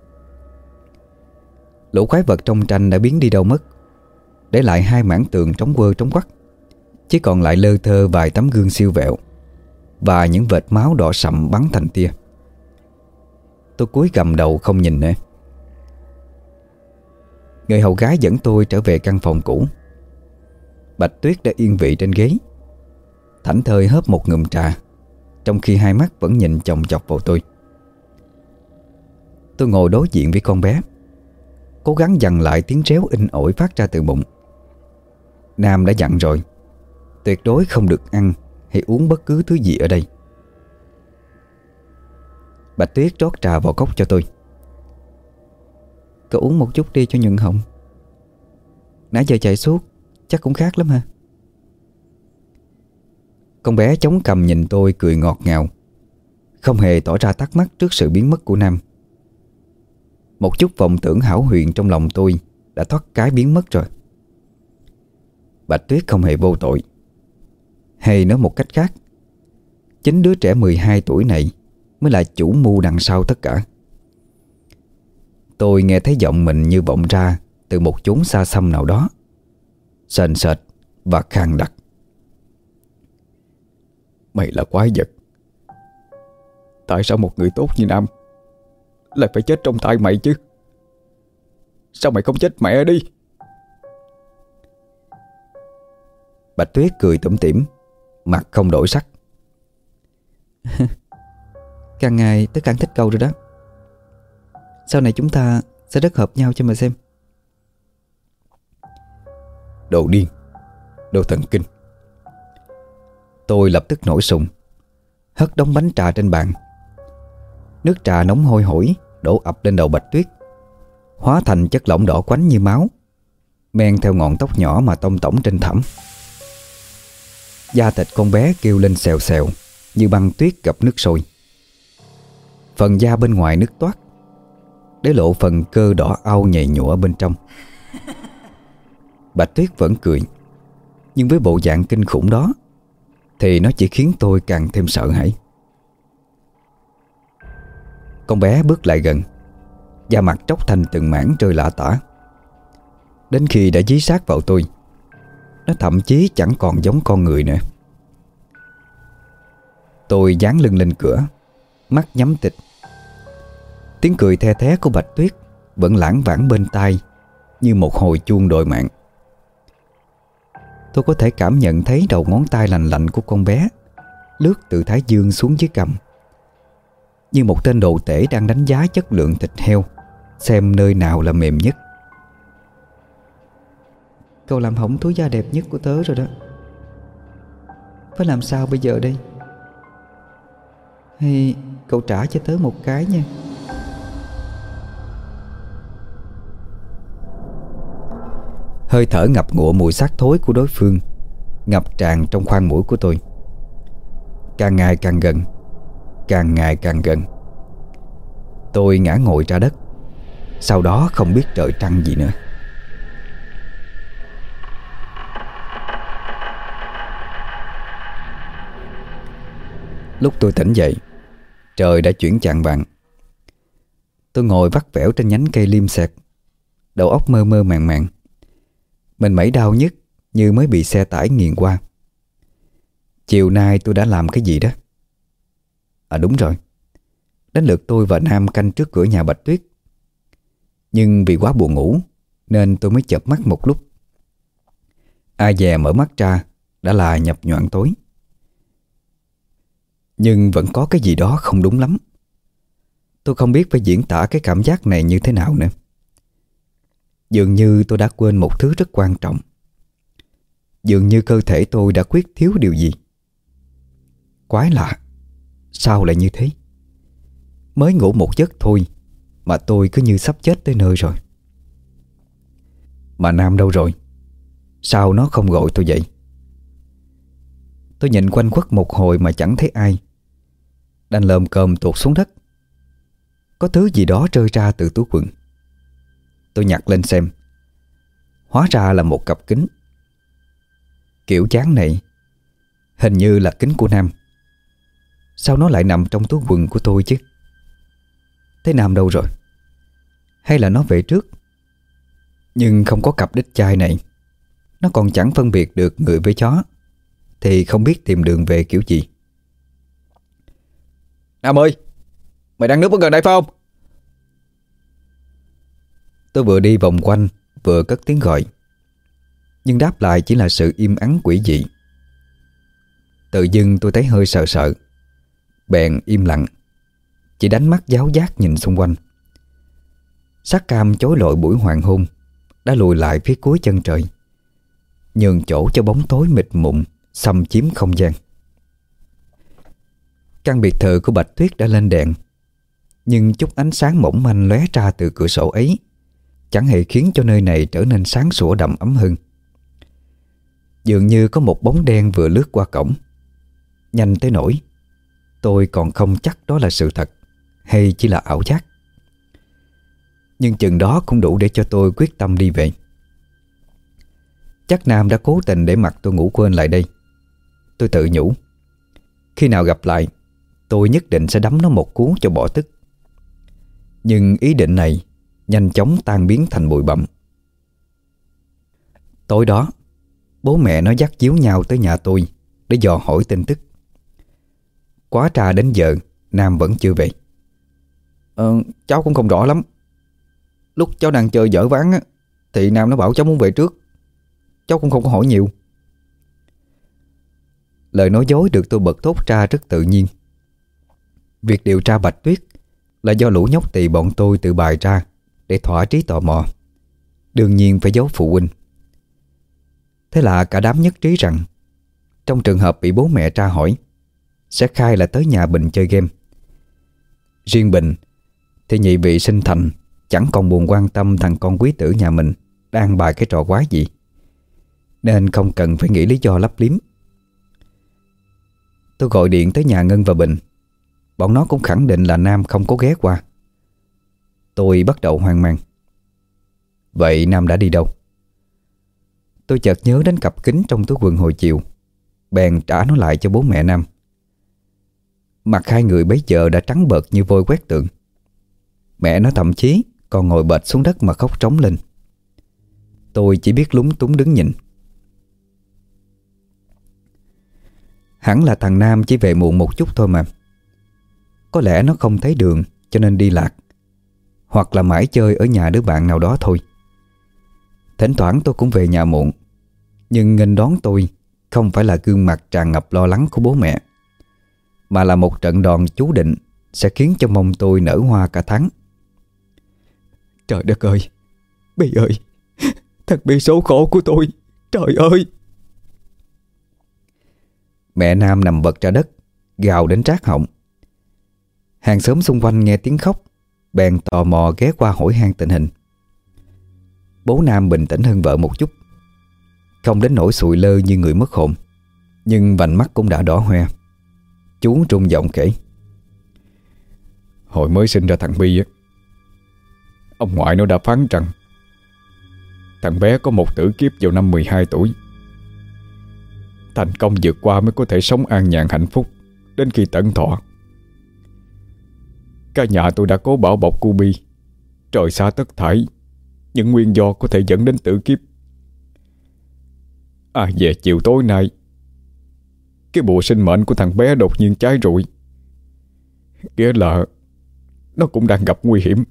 S1: Lũ quái vật trong tranh đã biến đi đâu mất, để lại hai mảng tường trống quơ trống quắc, chỉ còn lại lơ thơ vài tấm gương siêu vẹo và những vệt máu đỏ sậm bắn thành tia. Tôi cúi gằm đầu không nhìn nữa. Người hầu gái dẫn tôi trở về căn phòng cũ. Bạch Tuyết đã yên vị trên ghế, thảnh thơi hớp một ngụm trà, trong khi hai mắt vẫn nhìn chòng chọc vào tôi. Tôi ngồi đối diện với con bé, cố gắng dằn lại tiếng réo inh ỏi phát ra từ bụng. Nam đã dặn rồi, tuyệt đối không được ăn hay uống bất cứ thứ gì ở đây. Bạch Tuyết rót trà vào cốc cho tôi.
S3: Cậu uống một chút đi cho nhuận họng. Nãy giờ chạy suốt chắc cũng khát lắm ha.
S1: Con bé chống cằm nhìn tôi cười ngọt ngào, không hề tỏ ra thắc mắc trước sự biến mất của Nam. Một chút vọng tưởng hão huyền trong lòng tôi đã thoát cái biến mất rồi. Bạch Tuyết không hề vô tội. Hay nói một cách khác, chính đứa trẻ 12 tuổi này mới là chủ mưu đằng sau tất cả. Tôi nghe thấy giọng mình như vọng ra từ một chốn xa xăm nào đó, sền sệt và khàn đặc. Mày là quái vật. Tại sao một người tốt như Nam lại phải chết trong tay mày chứ? Sao mày không chết mẹ đi? Bạch Tuyết cười tủm tỉm, mặt không đổi sắc.
S3: Càng ngày tớ càng thích cậu rồi đó. Sau này chúng ta sẽ rất hợp nhau cho mà xem.
S1: Đồ điên, đồ thần kinh. Tôi lập tức nổi sùng, hất đống bánh trà trên bàn. Nước trà nóng hôi hổi đổ ập lên đầu Bạch Tuyết, hóa thành chất lỏng đỏ quánh như máu, men theo ngọn tóc nhỏ mà tông tổng trên thảm. Da thịt con bé kêu lên xèo xèo như băng tuyết gặp nước sôi. Phần da bên ngoài nứt toát, để lộ phần cơ đỏ au nhầy nhụa bên trong. Bạch Tuyết vẫn cười, nhưng với bộ dạng kinh khủng đó thì nó chỉ khiến tôi càng thêm sợ hãi. Con bé bước lại gần, da mặt tróc thành từng mảng rơi lả tả. Đến khi đã dí sát vào tôi, nó thậm chí chẳng còn giống con người nữa. Tôi dán lưng lên cửa, mắt nhắm tịt. Tiếng cười the thé của Bạch Tuyết vẫn lãng vảng bên tai như một hồi chuông đòi mạng. Tôi có thể cảm nhận thấy đầu ngón tay lành lạnh của con bé lướt từ thái dương xuống dưới cằm, như một tên đồ tể đang đánh giá chất lượng thịt heo, xem nơi nào là mềm nhất.
S3: Cậu làm hỏng túi da đẹp nhất của tớ rồi đó. Phải làm sao bây giờ đây? Hay cậu trả cho tớ một cái nha.
S1: Hơi thở ngập ngụa mùi xác thối của đối phương ngập tràn trong khoang mũi của tôi. Càng ngày càng gần, càng ngày càng gần. Tôi ngã ngồi ra đất, sau đó không biết trời trăng gì nữa. Lúc tôi tỉnh dậy, trời đã chuyển chạng vạng. Tôi ngồi vắt vẻo trên nhánh cây liêm sẹt, đầu óc mơ mơ màng màng. Mình mẩy đau nhức như mới bị xe tải nghiền qua. Chiều nay tôi đã làm cái gì đó? À đúng rồi, đến lượt tôi và Nam canh trước cửa nhà Bạch Tuyết. Nhưng vì quá buồn ngủ nên tôi mới chợp mắt một lúc. Ai dè mở mắt ra đã là nhập nhoạng tối. Nhưng vẫn có cái gì đó không đúng lắm. Tôi không biết phải diễn tả cái cảm giác này như thế nào nữa. Dường như tôi đã quên một thứ rất quan trọng. Dường như cơ thể tôi đã khuyết thiếu điều gì. Quái lạ, sao lại như thế? Mới ngủ một giấc thôi mà tôi cứ như sắp chết tới nơi rồi. Mà Nam đâu rồi? Sao nó không gọi tôi dậy? Tôi nhìn quanh quất một hồi mà chẳng thấy ai, đành lồm cồm tuột xuống đất. Có thứ gì đó rơi ra từ túi quần. Tôi nhặt lên xem. Hóa ra là một cặp kính. Kiểu dáng này hình như là kính của Nam. Sao nó lại nằm trong túi quần của tôi chứ? Thế Nam đâu rồi? Hay là nó về trước? Nhưng không có cặp đích chai này, nó còn chẳng phân biệt được người với chó, thì không biết tìm đường về kiểu gì. Nam ơi, mày đang núp ở gần đây phải không? Tôi vừa đi vòng quanh vừa cất tiếng gọi, nhưng đáp lại chỉ là sự im ắng quỷ dị. Tự dưng tôi thấy hơi sợ sợ, bèn im lặng, chỉ đánh mắt giáo giác nhìn xung quanh. Sắc cam chói lọi buổi hoàng hôn đã lùi lại phía cuối chân trời, nhường chỗ cho bóng tối mịt mùng xâm chiếm không gian. Căn biệt thự của Bạch Tuyết đã lên đèn, nhưng chút ánh sáng mỏng manh lóe ra từ cửa sổ ấy chẳng hề khiến cho nơi này trở nên sáng sủa đậm ấm hơn. Dường như có một bóng đen vừa lướt qua cổng, nhanh tới nỗi tôi còn không chắc đó là sự thật hay chỉ là ảo giác. Nhưng chừng đó cũng đủ để cho tôi quyết tâm đi về. Chắc Nam đã cố tình để mặc tôi ngủ quên lại đây. Tôi tự nhủ, khi nào gặp lại, tôi nhất định sẽ đấm nó một cú cho bỏ tức. Nhưng ý định này nhanh chóng tan biến thành bụi bặm. Tối đó, bố mẹ nó dắt díu nhau tới nhà tôi để dò hỏi tin tức. Quá trà đến giờ Nam vẫn chưa về. Cháu cũng không rõ lắm. Lúc cháu đang chơi dở ván á, thì Nam nó bảo cháu muốn về trước. Cháu cũng không có hỏi nhiều. Lời nói dối được tôi bật thốt ra rất tự nhiên. Việc điều tra Bạch Tuyết là do lũ nhóc tỳ bọn tôi tự bày ra để thỏa trí tò mò. Đương nhiên phải giấu phụ huynh. Thế là cả đám nhất trí rằng trong trường hợp bị bố mẹ tra hỏi, sẽ khai là tới nhà Bình chơi game. Riêng Bình thì nhị vị sinh thành chẳng còn buồn quan tâm thằng con quý tử nhà mình đang bài cái trò quái gì, nên không cần phải nghĩ lý do lấp liếm. Tôi gọi điện tới nhà Ngân và Bình. Bọn nó cũng khẳng định là Nam không có ghé qua. Tôi bắt đầu hoang mang. Vậy Nam đã đi đâu? Tôi chợt nhớ đến cặp kính trong túi quần hồi chiều, bèn trả nó lại cho bố mẹ Nam. Mặt hai người bấy giờ đã trắng bợt như vôi quét tượng. Mẹ nó thậm chí còn ngồi bệt xuống đất mà khóc trống lên. Tôi chỉ biết lúng túng đứng nhìn. Hẳn là thằng Nam chỉ về muộn một chút thôi mà. Có lẽ nó không thấy đường cho nên đi lạc, hoặc là mãi chơi ở nhà đứa bạn nào đó thôi. Thỉnh thoảng tôi cũng về nhà muộn, nhưng nghênh đón tôi không phải là gương mặt tràn ngập lo lắng của bố mẹ, mà là một trận đòn chú định sẽ khiến cho mông tôi nở hoa cả tháng. Trời đất ơi, Bi ơi, thật bị số khổ của tôi, trời ơi. Mẹ Nam nằm bật ra đất, gào đến rát họng. Hàng xóm xung quanh nghe tiếng khóc, bèn tò mò ghé qua hỏi han tình hình. Bố Nam bình tĩnh hơn vợ một chút, không đến nỗi sụi lơ như người mất hồn, nhưng vành mắt cũng đã đỏ hoe. Chú trung giọng kể: Hồi mới sinh ra thằng Bi á, ông ngoại nó đã phán rằng thằng bé có một tử kiếp vào năm 12 tuổi. Thành công vượt qua mới có thể sống an nhàn hạnh phúc đến khi tận thọ. Cả nhà tôi đã cố bảo bọc cô Bi trời xa tất thảy những nguyên do có thể dẫn đến tử kiếp. Về chiều tối nay, cái bùa sinh mệnh của thằng bé đột nhiên cháy rụi, nghĩa là nó cũng đang gặp nguy hiểm.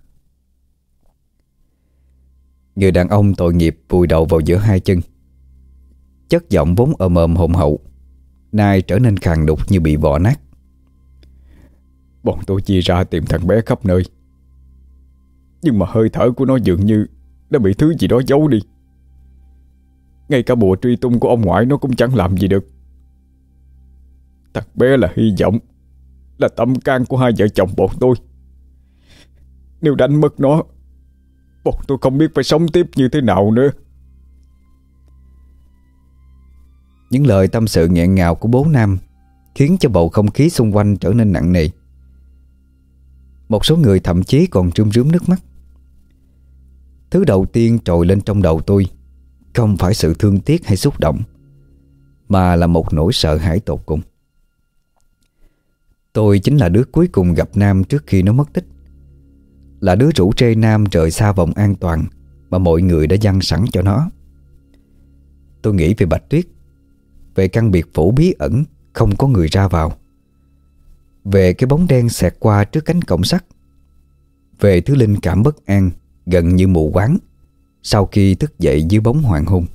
S1: Người đàn ông tội nghiệp vùi đầu vào giữa hai chân. Chất giọng vốn ồm ồm hồn hậu nay trở nên khàn đục như bị vò nát. Bọn tôi chia ra tìm thằng bé khắp nơi, nhưng mà hơi thở của nó dường như đã bị thứ gì đó giấu đi. Ngay cả bùa truy tung của ông ngoại nó cũng chẳng làm gì được. Thằng bé là hy vọng, là tâm can của hai vợ chồng bọn tôi. Nếu đánh mất nó, bọn tôi không biết phải sống tiếp như thế nào nữa. Những lời tâm sự nghẹn ngào của bố Nam khiến cho bầu không khí xung quanh trở nên nặng nề. Một số người thậm chí còn rơm rớm nước mắt. Thứ đầu tiên trồi lên trong đầu tôi không phải sự thương tiếc hay xúc động, mà là một nỗi sợ hãi tột cùng. Tôi chính là đứa cuối cùng gặp Nam trước khi nó mất tích, là đứa rủ rê Nam rời xa vòng an toàn mà mọi người đã dăng sẵn cho nó. Tôi nghĩ về Bạch Tuyết, về căn biệt phủ bí ẩn không có người ra vào, về cái bóng đen xẹt qua trước cánh cổng sắt, về thứ linh cảm bất an gần như mù quáng sau khi thức dậy dưới bóng hoàng hôn.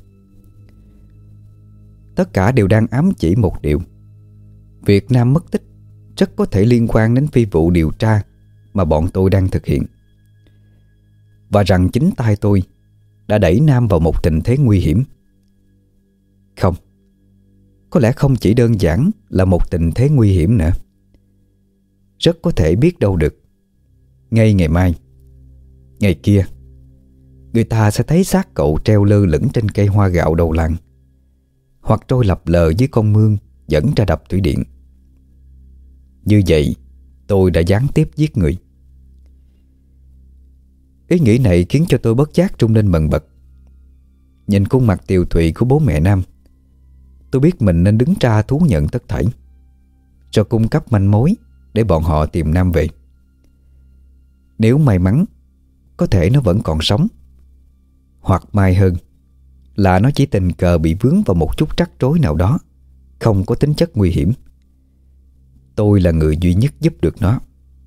S1: Tất cả đều đang ám chỉ một điều: việc Nam mất tích rất có thể liên quan đến phi vụ điều tra mà bọn tôi đang thực hiện, và rằng chính tay tôi đã đẩy Nam vào một tình thế nguy hiểm. Không, có lẽ không chỉ đơn giản là một tình thế nguy hiểm nữa. Rất có thể biết đâu được, ngay ngày mai, ngày kia, người ta sẽ thấy xác cậu treo lơ lửng trên cây hoa gạo đầu làng, hoặc trôi lập lờ dưới con mương dẫn ra đập thủy điện. Như vậy, tôi đã gián tiếp giết người. Ý nghĩ này khiến cho tôi bất giác rung lên bần bật. Nhìn khuôn mặt tiều tụy của bố mẹ Nam, tôi biết mình nên đứng ra thú nhận tất thảy, rồi cung cấp manh mối để bọn họ tìm Nam về. Nếu may mắn, có thể nó vẫn còn sống, hoặc may hơn là nó chỉ tình cờ bị vướng vào một chút rắc rối nào đó, không có tính chất nguy hiểm. Tôi là người duy nhất giúp được nó.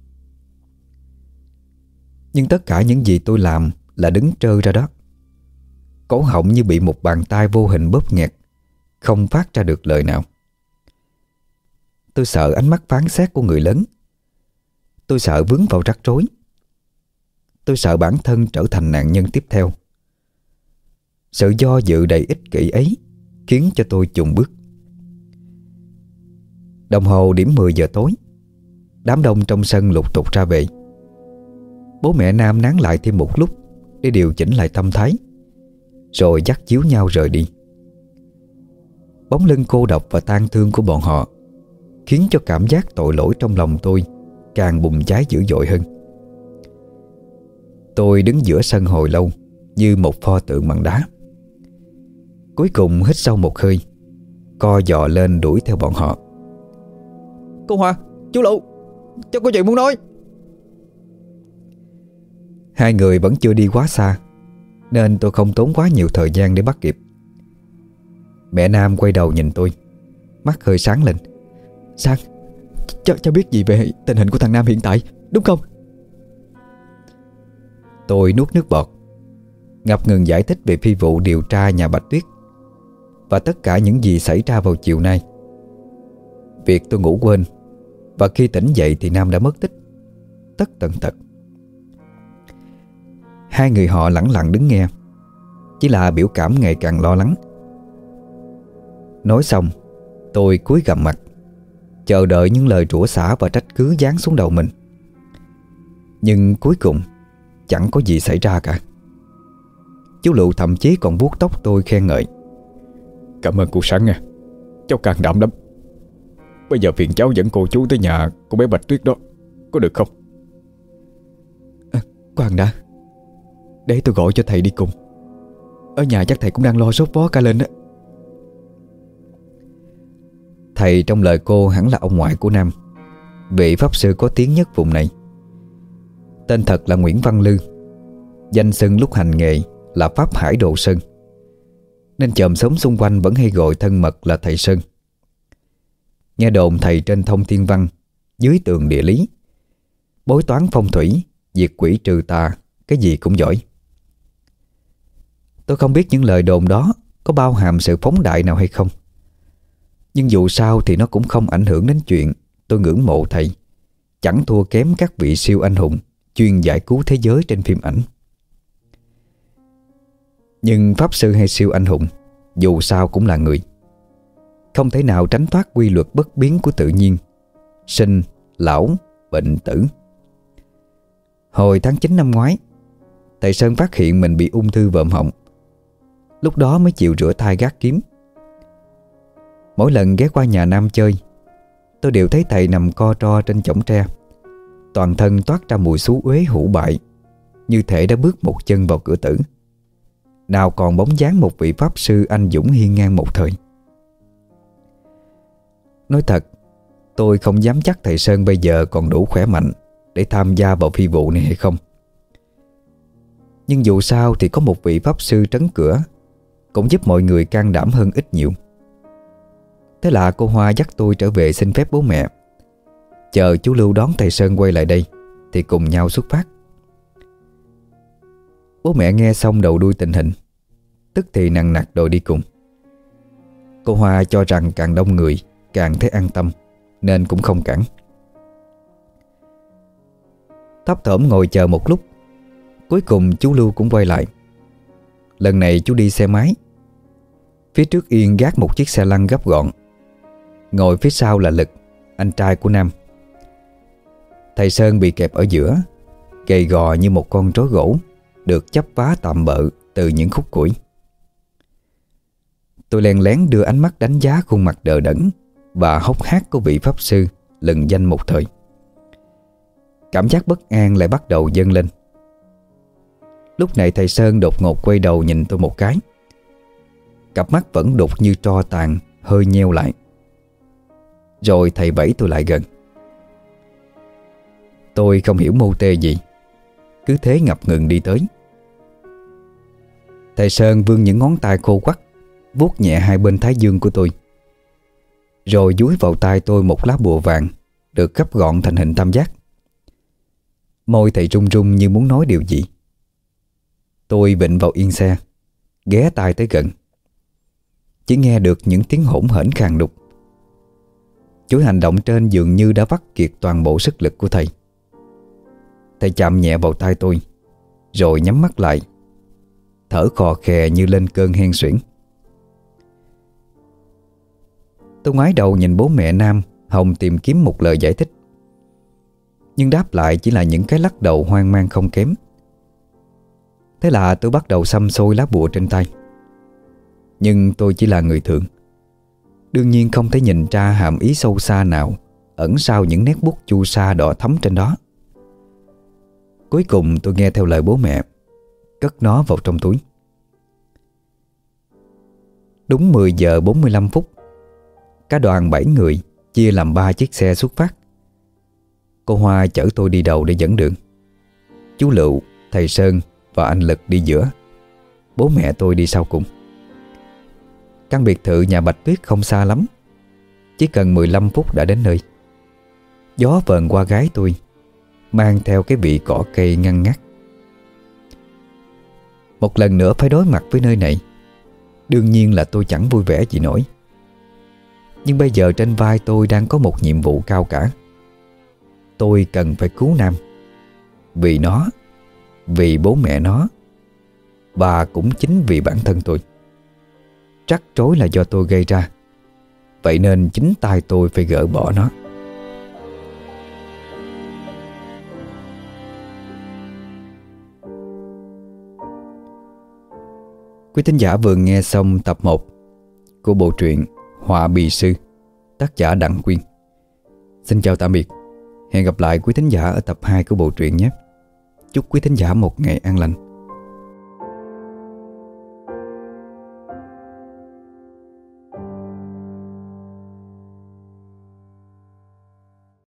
S1: Nhưng tất cả những gì tôi làm là đứng trơ ra đó, cổ họng như bị một bàn tay vô hình bóp nghẹt, không phát ra được lời nào. Tôi sợ ánh mắt phán xét của người lớn. Tôi sợ vướng vào rắc rối. Tôi sợ bản thân trở thành nạn nhân tiếp theo. Sự do dự đầy ích kỷ ấy khiến cho tôi chùn bước. Đồng hồ điểm 10 giờ tối. Đám đông trong sân lục tục ra về. Bố mẹ Nam nán lại thêm một lúc để điều chỉnh lại tâm thái, rồi dắt díu nhau rời đi. Bóng lưng cô độc và tang thương của bọn họ khiến cho cảm giác tội lỗi trong lòng tôi càng bùng cháy dữ dội hơn. Tôi đứng giữa sân hồi lâu như một pho tượng bằng đá. Cuối cùng hít sâu một hơi, co giò lên đuổi theo bọn họ.
S3: Cô Hòa, chú Lụ, cháu có chuyện muốn nói.
S1: Hai người vẫn chưa đi quá xa, nên tôi không tốn quá nhiều thời gian để bắt kịp. Mẹ Nam quay đầu nhìn tôi, mắt hơi sáng lên.
S3: Sang, cháu biết gì về tình hình của thằng Nam hiện tại, đúng không?
S1: Tôi nuốt nước bọt, ngập ngừng giải thích về phi vụ điều tra nhà Bạch Tuyết và tất cả những gì xảy ra vào chiều nay. Việc tôi ngủ quên, và khi tỉnh dậy thì Nam đã mất tích, tất tần tật. Hai người họ lẳng lặng đứng nghe, chỉ là biểu cảm ngày càng lo lắng. Nói xong, tôi cúi gằm mặt, chờ đợi những lời rủa xả và trách cứ giáng xuống đầu mình. Nhưng cuối cùng chẳng có gì xảy ra cả. Chú Lụ thậm chí còn vuốt tóc tôi khen ngợi.
S2: Cảm ơn cô Sáng nha, cháu can đảm lắm. Bây giờ phiền cháu dẫn cô chú tới nhà cô bé Bạch Tuyết đó, có được không?
S3: Khoan đã, để tôi gọi cho thầy đi cùng. Ở nhà chắc thầy cũng đang lo sốt vó cả lên á.
S1: Thầy trong lời cô hẳn là ông ngoại của Nam, vị pháp sư có tiếng nhất vùng này. Tên thật là Nguyễn Văn Lư, danh xưng lúc hành nghề là Pháp Hải Đồ Sơn, nên chòm xóm xung quanh vẫn hay gọi thân mật là thầy Sơn. Nghe đồn thầy trên thông thiên văn, dưới tường địa lý, bói toán phong thủy, diệt quỷ trừ tà, cái gì cũng giỏi. Tôi không biết những lời đồn đó có bao hàm sự phóng đại nào hay không, nhưng dù sao thì nó cũng không ảnh hưởng đến chuyện tôi ngưỡng mộ thầy, chẳng thua kém các vị siêu anh hùng chuyên giải cứu thế giới trên phim ảnh. Nhưng pháp sư hay siêu anh hùng dù sao cũng là người, không thể nào tránh thoát quy luật bất biến của tự nhiên: sinh, lão, bệnh, tử. Hồi tháng 9 năm ngoái, thầy Sơn phát hiện mình bị ung thư vòm họng. Lúc đó mới chịu rửa thai gác kiếm. Mỗi lần ghé qua nhà Nam chơi, tôi đều thấy thầy nằm co ro trên chõng tre, toàn thân toát ra mùi xú uế hủ bại, như thể đã bước một chân vào cửa tử. Nào còn bóng dáng một vị pháp sư anh dũng hiên ngang một thời. Nói thật, tôi không dám chắc thầy Sơn bây giờ còn đủ khỏe mạnh để tham gia vào phi vụ này hay không. Nhưng dù sao thì có một vị pháp sư trấn cửa cũng giúp mọi người can đảm hơn ít nhiều. Thế là cô Hoa dắt tôi trở về xin phép bố mẹ, chờ chú Lưu đón thầy Sơn quay lại đây thì cùng nhau xuất phát. Bố mẹ nghe xong đầu đuôi tình hình, tức thì nằng nặc đòi đi cùng. Cô Hoa cho rằng càng đông người càng thấy an tâm, nên cũng không cản. Thấp thỏm ngồi chờ một lúc, cuối cùng chú Lưu cũng quay lại. Lần này chú đi xe máy. Phía trước Yên gác một chiếc xe lăn gấp gọn, ngồi phía sau là Lực, anh trai của Nam. Thầy Sơn bị kẹp ở giữa, gầy gò như một con rối gỗ được chắp vá tạm bợ từ những khúc củi. Tôi len lén đưa ánh mắt đánh giá khuôn mặt đờ đẫn và hốc hác của vị pháp sư lừng danh một thời. Cảm giác bất an lại bắt đầu dâng lên. Lúc này thầy Sơn đột ngột quay đầu nhìn tôi một cái. Cặp mắt vẫn đục như tro tàn, hơi nheo lại. Rồi thầy vẫy tôi lại gần. Tôi không hiểu mô tê gì, cứ thế ngập ngừng đi tới. Thầy Sơn vươn những ngón tay khô quắt, vuốt nhẹ hai bên thái dương của tôi, rồi dúi vào tay tôi một lá bùa vàng được gấp gọn thành hình tam giác. Môi thầy run run như muốn nói điều gì. Tôi vịn vào yên xe, ghé tai tới gần. Chỉ nghe được những tiếng hỗn hển khàn đục. Chuỗi hành động trên dường như đã vắt kiệt toàn bộ sức lực của thầy. Thầy chạm nhẹ vào tay tôi, rồi nhắm mắt lại, thở khò khè như lên cơn hen suyễn. Tôi ngoái đầu nhìn bố mẹ Nam, Hồng tìm kiếm một lời giải thích, nhưng đáp lại chỉ là những cái lắc đầu hoang mang không kém. Thế là tôi bắt đầu xăm xôi lá bùa trên tay. Nhưng tôi chỉ là người thường, đương nhiên không thể nhìn ra hàm ý sâu xa nào ẩn sau những nét bút chu sa đỏ thắm trên đó. Cuối cùng tôi nghe theo lời bố mẹ, cất nó vào trong túi. Đúng 10 giờ 45 phút, cả đoàn 7 người chia làm 3 chiếc xe xuất phát. Cô Hoa chở tôi đi đầu để dẫn đường. Chú Lựu, thầy Sơn và anh Lực đi giữa. Bố mẹ tôi đi sau cùng. Căn biệt thự nhà Bạch Tuyết không xa lắm, chỉ cần 15 phút đã đến nơi. Gió vờn qua gái tôi, mang theo cái vị cỏ cây ngăn ngắt. Một lần nữa phải đối mặt với nơi này, đương nhiên là tôi chẳng vui vẻ gì nổi. Nhưng bây giờ trên vai tôi đang có một nhiệm vụ cao cả. Tôi cần phải cứu Nam, vì nó, vì bố mẹ nó, và cũng chính vì bản thân tôi. Rắc rối là do tôi gây ra, vậy nên chính tay tôi phải gỡ bỏ nó. Quý thính giả vừa nghe xong tập 1 của bộ truyện Họa Bì Sư, tác giả Đặng Quyên. Xin chào tạm biệt. Hẹn gặp lại quý thính giả ở tập 2 của bộ truyện nhé. Chúc quý thính giả một ngày an lành.